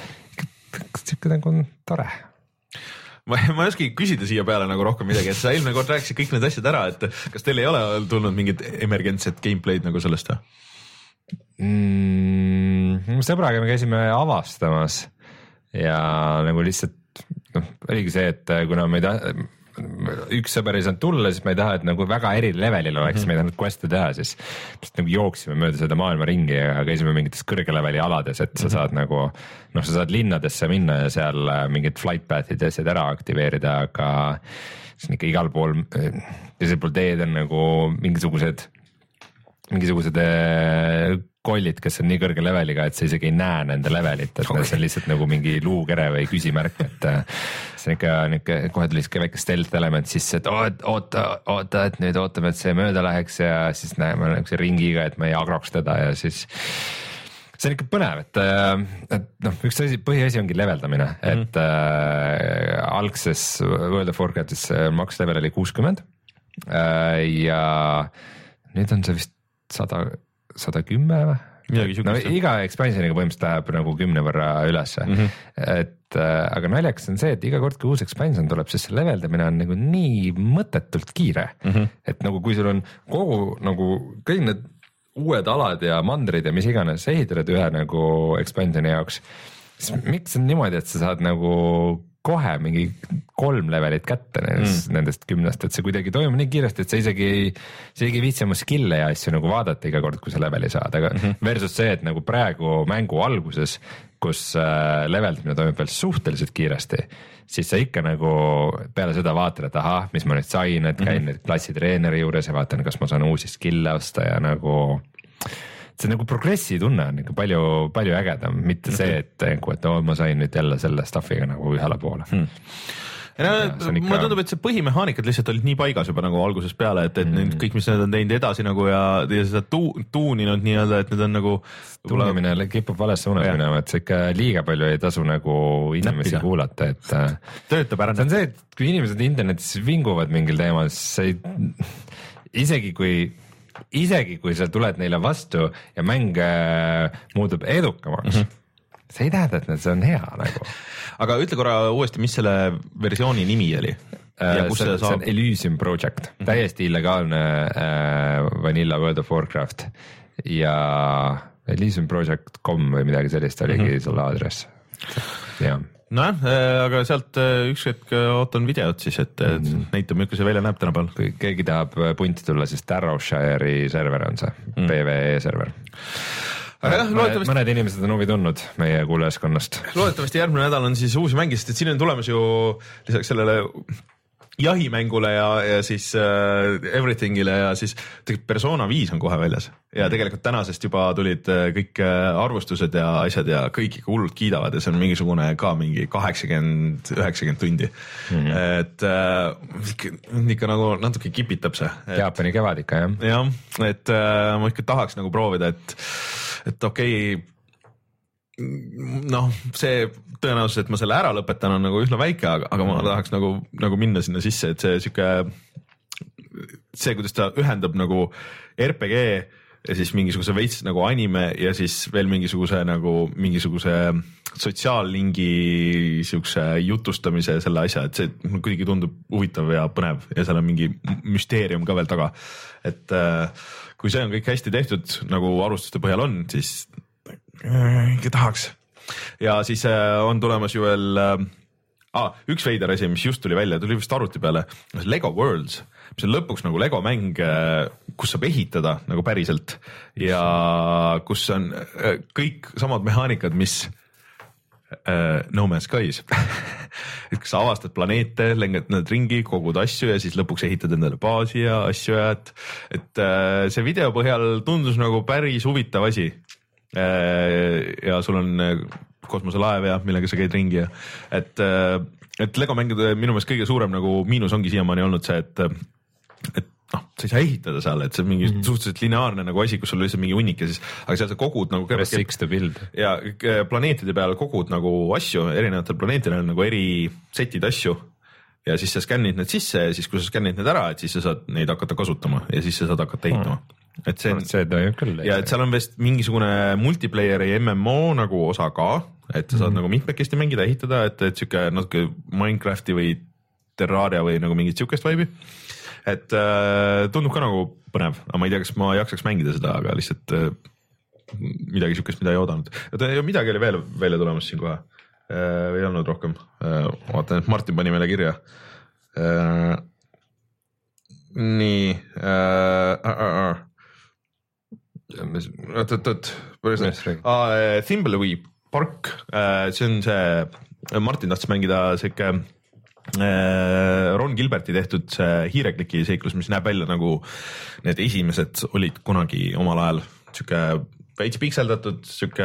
siuke nagu on tore. Ma, ma ei oski küsida siia peale nagu rohkem midagi, et sa eelmine kord rääkisid kõik need asjad ära, et kas teil ei ole tulnud mingit emergentset gameplay'd nagu sellest või? Mm, sõbraga me käisime avastamas ja nagu lihtsalt noh, oligi see, et kuna me ei taha üks sõber ei saanud tulla, siis ma ei taha, et nagu väga eri levelil oleks, mm -hmm. me ei tahtnud quest'e teha, siis nagu jooksime mööda seda maailma ringi ja käisime mingites kõrge leveli alades, et sa mm -hmm. saad nagu noh, sa saad linnadesse minna ja seal mingid flight path'id ja asjad ära aktiveerida, aga siis on ikka igal pool, teisel pool teed on nagu mingisugused mingisugused kollid, kes on nii kõrge leveliga, et sa isegi ei näe nende levelit, et okay. see on lihtsalt nagu mingi luukere või küsimärk, et see on ikka niisugune, kohe tuli siuke väike stealth element sisse, et oot, oota, oota, et nüüd ootame, et see mööda läheks ja siis näeme niisuguse ringiga, et me ei agroks teda ja siis see on ikka põnev, et, et noh, üks asi, põhiasi ongi leveldamine, mm -hmm. et äh, algses World of Warcraftis max level oli kuuskümmend äh, ja nüüd on see vist sada, sada kümme või? No iga expansioniga põhimõtteliselt läheb nagu kümne võrra ülesse mm, -hmm. et äh, aga naljakas on see, et iga kord, kui uus expansion tuleb, siis see leveldamine on nagu nii mõttetult kiire mm, -hmm. et nagu kui sul on kogu nagu kõik need uued alad ja mandrid ja mis iganes ehitad ühe nagu expansioni jaoks, siis miks on niimoodi, et sa saad nagu kohe mingi kolm levelit kätte nendest, mm. nendest kümnest, et see kuidagi toimub nii kiiresti, et sa isegi ei, sa isegi ei viitsi oma skill'e ja asju nagu vaadata iga kord, kui sa leveli saad, aga mm -hmm. versus see, et nagu praegu mängu alguses, kus äh, leveldamine toimub veel suhteliselt kiiresti, siis sa ikka nagu peale seda vaatad, et ahah, mis ma nüüd sain, et käin mm -hmm. nüüd klassitreeneri juures ja vaatan, kas ma saan uusi skill'e osta ja nagu see nagu progressi tunne on ikka palju, palju ägedam, mitte okay. see, et, et oh, ma sain nüüd jälle selle stuff'iga nagu ühele poole hmm. Ja, ja, ikka... mulle tundub, et see põhimehaanikad lihtsalt olid nii paigas juba nagu algusest peale, et, et mm. kõik, mis need on teinud edasi nagu ja, ja seda tu, tuuninud nii-öelda, et need on nagu tuunimine tule... kipub valesse suunas minema, et see ikka liiga palju ei tasu nagu inimesi Näppida. Kuulata, et töötab ära. See on see, et kui inimesed internetis vinguvad mingil teemal, siis ei, isegi kui isegi kui sa tuled neile vastu ja mäng muutub edukamaks mm, -hmm. see ei tähenda, et see on hea nagu. Aga ütle korra uuesti, mis selle versiooni nimi oli? Ja kus see, see on Elysium Project, mm -hmm. täiesti illegaalne äh, Vanilla World of Warcraft ja Elysium Project dot com või midagi sellist oligi mm -hmm. selle aadress. jah. Nojah, aga sealt üks hetk ootan videot siis, et mm -hmm. näitab, milline see välja näeb tänapäeval. Kui keegi tahab punti tulla, siis Darrowshire'i server on see mm., P V E server. Aga jah, loodetavasti... mõned inimesed on huvi tundnud meie kuulajaskonnast. Loodetavasti järgmine nädal on siis uusi mängi, sest et siin on tulemas ju lisaks sellele jahimängule ja, ja siis uh, everythingile ja siis Persona viis on kohe väljas ja tegelikult tänasest juba tulid kõik arvustused ja asjad ja kõik ikka hullult kiidavad ja see on mingisugune ka mingi kaheksakümmend üheksakümmend tundi mm. -hmm. et uh, ikka, ikka nagu natuke kipitab see. Jaapani kevad ikka jah. jah, et uh, ma ikka tahaks nagu proovida, et et okei okay,, noh, see tõenäosus, et ma selle ära lõpetan on nagu üsna väike, aga, aga ma tahaks nagu, nagu minna sinna sisse, et see siuke, see, kuidas ta ühendab nagu R P G ja siis mingisuguse veits nagu anime ja siis veel mingisuguse nagu mingisuguse sotsiaallingi siukse jutustamise selle asja, et see kuidagi tundub huvitav ja põnev ja seal on mingi müsteerium ka veel taga. Et äh, kui see on kõik hästi tehtud, nagu arvustuste põhjal on, siis ikka tahaks. Ja siis äh, on tulemas ju veel äh, ah, üks veider asi, mis just tuli välja, tuli vist arvuti peale, Lego Worlds, mis on lõpuks nagu Lego mäng, äh, kus saab ehitada nagu päriselt ja kus on äh, kõik samad mehaanikad, mis äh, No Man's Skies et kas sa avastad planeete, lengad nad ringi, kogud asju ja siis lõpuks ehitad endale baasi ja asju ja et, et äh, see video põhjal tundus nagu päris huvitav asi. Ja sul on kosmoselaev ja millega sa käid ringi ja et, et Lego mängude minu meelest kõige suurem nagu miinus ongi siiamaani olnud see, et, et noh, sa ei saa ehitada seal, et see on mingi mm -hmm. suhteliselt lineaarne nagu asi, kus sul lihtsalt mingi hunnik ja siis, aga seal sa kogud nagu press X to build ja planeetide peal kogud nagu asju, erinevatel planeetidel on nagu eri setid asju ja siis sa skännid need sisse ja siis kui sa skännid need ära, et siis sa saad neid hakata kasutama ja siis sa saad hakata ehitama mm. et see, see toimub küll. Ja et seal on vist mingisugune multiplayer'i M M O nagu osa ka, et sa saad mm. nagu mitmekesti mängida, ehitada, et, et siuke natuke Minecrafti või Terraria või nagu mingit siukest vibe'i. Et äh, tundub ka nagu põnev, aga ma ei tea, kas ma jaksaks mängida seda, aga lihtsalt äh, midagi siukest, mida ei oodanud. Ja midagi oli veel välja tulemas siin kohe, äh, ei olnud rohkem. Äh, vaatan, et Martin pani meile kirja. Äh, nii äh,. Äh, äh. oot, oot, oot, ah, Thimbleweed Park, see on see, Martin tahtis mängida siuke Ron Gilberti tehtud see hiirekliki seiklus, mis näeb välja nagu need esimesed olid kunagi omal ajal, siuke veits pikseldatud, siuke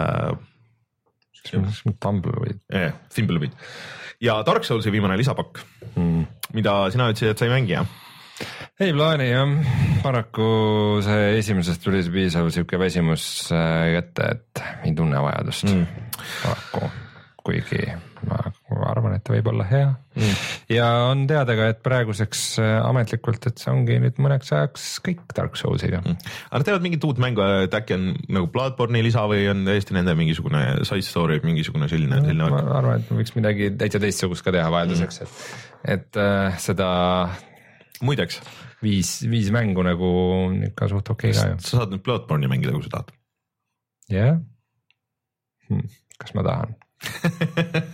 Thimbleweed yeah, Thimbleweed ja Dark Soulsi viimane lisapakk mm., mida sina ütlesid, et sa ei mängi, jah? Ei plaani jah, paraku see esimesest tuli see piisav siuke väsimus kätte, et ei tunne vajadust mm. paraku, kuigi ma arvan, et võib olla hea mm. ja on teada ka, et praeguseks ametlikult, et see ongi nüüd mõneks ajaks kõik Dark Soulsiga mm.. aga nad teevad mingit uut mängu, et äkki on nagu Bloodborne'i lisa või on täiesti nende mingisugune side story, mingisugune selline, selline ma arvan, et võiks midagi täitsa teistsugust ka teha vahelduseks mm., et, et äh, seda muideks viis, viis mängu nagu ikka suht okei okay ka ju. Sa saad nüüd Bloodborne'i mängida, kui sa tahad. jah yeah. hmm,, kas ma tahan?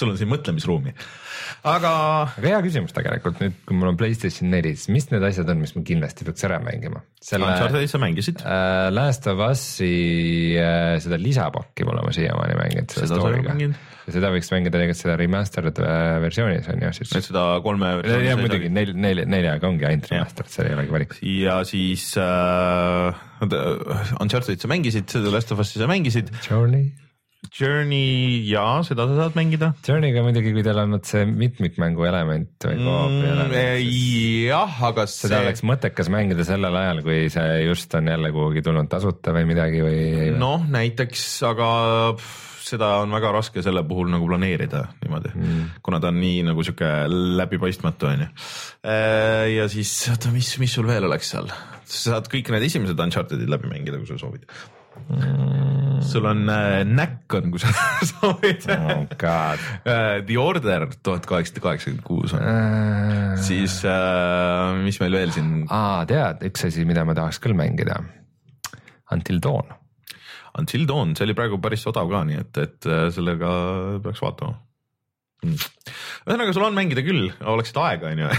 sul on siin mõtlemisruumi. Aga aga hea küsimus tegelikult nüüd, kui mul on PlayStation neli, siis mis need asjad on, mis ma kindlasti peaks ära mängima? Selle Uncharted'id sa mängisid? Äh, Last of Us'i äh, seda lisapakki mul on ma siiamaani mänginud seda story'ga. Ja seda võiks mängida tegelikult seda remastered äh, versioonis on ju siis. Et seda kolme ja muidugi nel, nel, neljaga ongi ainult remastered, see ei olegi valik. Ja siis äh, Uncharted'id sa mängisid, seda Last of Us'i sa mängisid. Journey Journey ja seda sa saad mängida. Journey'ga muidugi, kui teil on see mitmikmängu element või koopi element. Mm, jah, aga see... Seda oleks mõttekas mängida sellel ajal, kui see just on jälle kuhugi tulnud tasuta või midagi või... Noh, näiteks, aga seda on väga raske selle puhul nagu planeerida niimoodi, mm. kuna ta on nii nagu siuke läbipaistmatu on ju. Ja siis, oota, mis, mis sul veel oleks seal? Sa saad kõik need esimesed Uncharted'id läbi mängida, kui sa soovid. Mm. Sul on äh, näkk on, kui sa soovid. Oh God. The Order tuhat kaheksasada kaheksakümmend kuus on uh... siis äh, mis meil veel siin Aa, tead, üks asi, mida ma tahaks küll mängida Until Dawn Until Dawn, see oli praegu päris odav ka, nii et, et sellega peaks vaatama mm. Ühesõnaga, sul on mängida küll, oleksid aega on ju.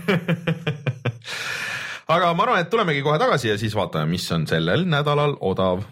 Aga ma arvan, et tulemegi kohe tagasi ja siis vaatame, mis on sellel nädalal odav.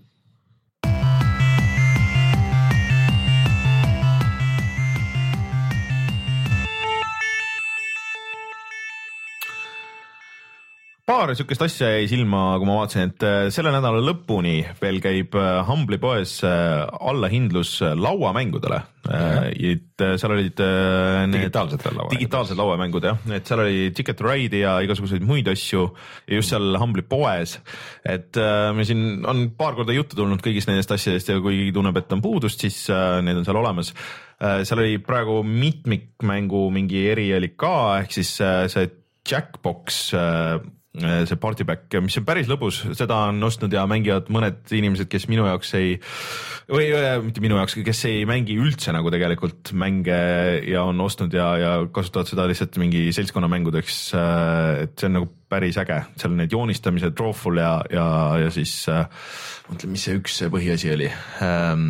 Paar sükest asja jäi silma, kui ma vaatasin, et selle nädala lõpuni veel käib Humble'i poes allahindlus lauamängudele. Et seal olid need digitaalsed lauamängud, digitaalsed lauamängud jah, et seal oli Ticket to Ride'i ja igasuguseid muid asju ja just seal Humble'i poes. Et me siin on paar korda juttu tulnud kõigist nendest asjadest ja kui tunneb, et on puudust, siis need on seal olemas. Seal oli praegu mitmikmängu mingi eri oli ka, ehk siis see Jackbox see partyback, mis on päris lõbus, seda on ostnud ja mängivad mõned inimesed, kes minu jaoks ei, või mitte minu jaoks, kes ei mängi üldse nagu tegelikult mänge ja on ostnud ja, ja kasutavad seda lihtsalt mingi seltskonnamängudeks, et see on nagu päris äge, seal on need joonistamised, drawful ja, ja, ja siis mõtle, mis see üks põhiasi oli ähm,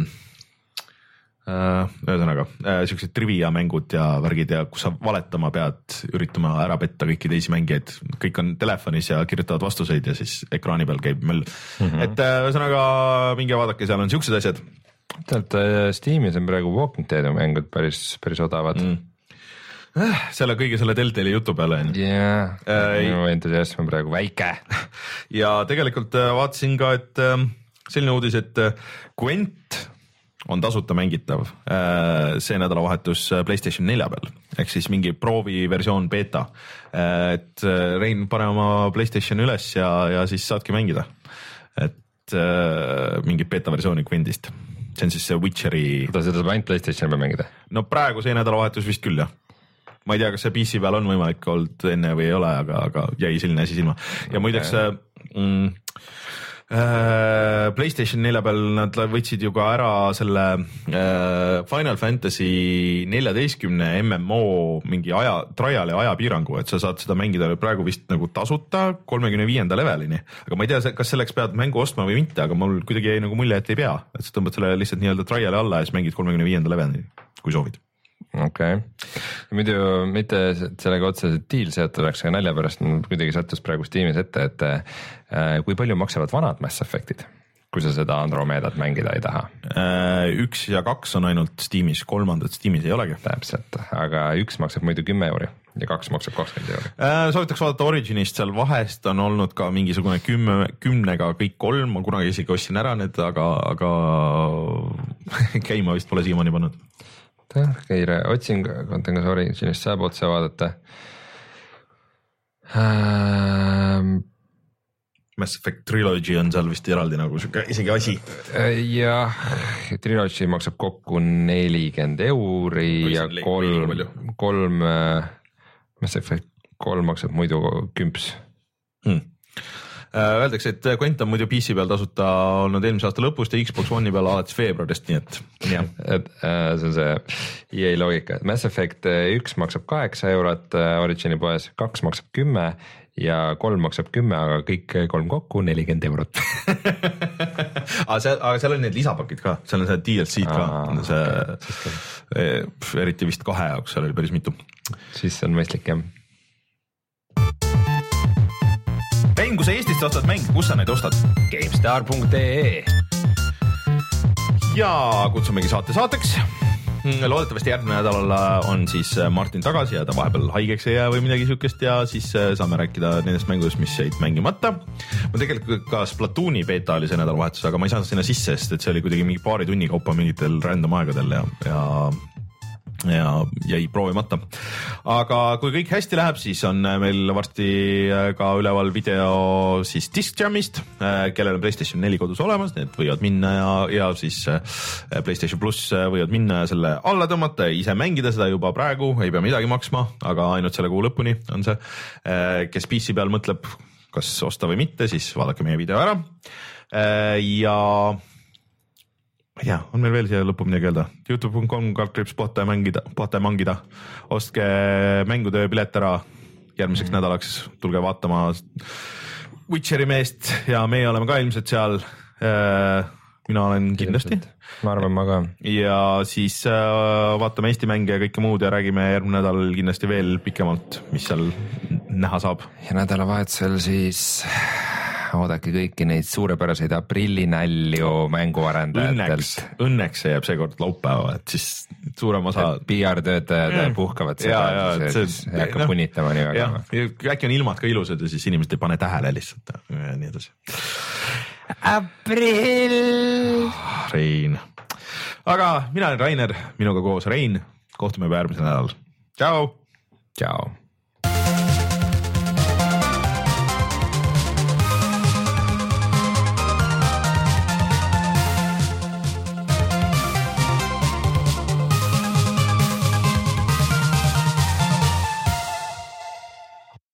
ühesõnaga, siuksed trivia mängud ja värgid ja kus sa valetama pead, üritama ära petta kõiki teisi mängijaid, kõik on telefonis ja kirjutavad vastuseid ja siis ekraani peal käib möll mm. -hmm. Et ühesõnaga minge vaadake, seal on siuksed asjad. Tead, Steamis on praegu Walking Dead mängud päris, päris odavad mm. selle kõige selle Telltale'i jutu peale on. Jaa, minu entusiasm on praegu väike. Ja tegelikult vaatasin ka, et selline uudis, et Gwent on tasuta mängitav see nädalavahetus PlayStation nelja peal, ehk siis mingi prooviversioon beta, et Rein, pane oma PlayStation üles ja, ja siis saadki mängida, et mingi beta versiooni Gwentist, see on siis see Witcheri. Seda seda saab ainult PlayStation peal mängida? No praegu see nädalavahetus vist küll jah. Ma ei tea, kas see P C peal on võimalik olnud enne või ei ole, aga, aga jäi selline asi silma ja muideks okay. mm, PlayStation nelja peal nad võtsid ju ka ära selle Final Fantasy neljateistkümne M M O mingi aja, trial ja ajapiirangu, et sa saad seda mängida praegu vist nagu tasuta kolmekümne viienda levelini, aga ma ei tea, kas selleks pead mängu ostma või mitte, aga mul kuidagi jäi nagu mulje, et ei pea, et sa tõmbad selle lihtsalt nii-öelda trial'i alla ja siis mängid kolmekümne viienda levelini, kui soovid. Okei okay., muidu mitte sellega otseselt deal seotud oleks, aga nalja pärast kuidagi sattus praegu Steamis ette, et äh, kui palju maksavad vanad Mass Effectid, kui sa seda Andromedat mängida ei taha? Üks ja kaks on ainult Steamis, kolmandat Steamis ei olegi. Täpselt, aga üks maksab muidu kümme euri ja kaks maksab kakskümmend euri. Soovitaks vaadata Originist, seal vahest on olnud ka mingisugune kümme, kümnega kõik kolm, ma kunagi isegi ostsin ära need, aga, aga käima vist pole siiamaani pannud. Keire otsing, konten kas Originist saab otse vaadata. Ähm, Mass Effect Trilogy on seal vist eraldi nagu isegi asi. Jah, Trilogy maksab kokku nelikümmend euri ja kolm, kolm Mass Effect kolm maksab muidu kümps. Hmm. Öeldakse, et Gwent on muidu P C peal tasuta olnud eelmise aasta lõpust ja Xbox One'i peal alates veebruarist, nii et jah. Et, äh, see on see E A loogika. Mass Effect üks maksab kaheksa eurot Origini poes, kaks maksab kümme ja kolm maksab kümme, aga kõik kolm kokku nelikümmend eurot. aga seal, aga seal on need lisapakid ka, seal on see D L C-d ka, see okay. eriti vist kahe jaoks, seal oli päris mitu. Siis on mõistlik jah. Rein, kui sa Eestist ostad mänge, kus sa neid ostad? GameStar punkt ee ja kutsumegi saate saateks. Loodetavasti järgmine nädalal on siis Martin tagasi ja ta vahepeal haigeks ei jää või midagi siukest ja siis saame rääkida nendest mängudest, mis jäid mängimata. Ma tegelikult ka Splatooni beta oli see nädalavahetus, aga ma ei saanud sinna sisse, sest et see oli kuidagi mingi paari tunni kaupa mingitel random aegadel ja, ja ja jäi proovimata. Aga kui kõik hästi läheb, siis on meil varsti ka üleval video siis Disc Jamist, kellel on PlayStation neli kodus olemas, need võivad minna ja, ja siis PlayStation Plus võivad minna ja selle alla tõmmata ja ise mängida seda juba praegu, ei pea midagi maksma, aga ainult selle kuu lõpuni on see. Kes P C peal mõtleb, kas osta või mitte, siis vaadake meie video ära. Ja ma ei tea, on meil veel siia lõppu midagi öelda. youtube punkt com kaldkriips pohta ja mängida, pohta ja mangida. Ostke mängutöö pilet ära järgmiseks mm. nädalaks. Tulge vaatama Witcheri meest ja meie oleme ka ilmselt seal. Mina olen kindlasti. Ma arvan ma ka. Ja siis vaatame Eesti mänge ja kõike muud ja räägime järgmine nädal kindlasti veel pikemalt, mis seal näha saab. Ja nädalavahetusel siis oodake kõiki neid suurepäraseid aprillinälju mänguarendajatelt. Õnneks, õnneks see jääb seekord laupäeva, et siis suurem osa P R-töötajad mm. puhkavad seda, ja, ja, see, see ei hakka no, punitama nii väga. Äkki on ilmad ka ilusad ja siis inimesed ei pane tähele lihtsalt ja nii edasi. Aprill! Rein. Aga mina olen Rainer, minuga koos Rein. Kohtume juba järgmisel nädalal. Tšau! Tšau!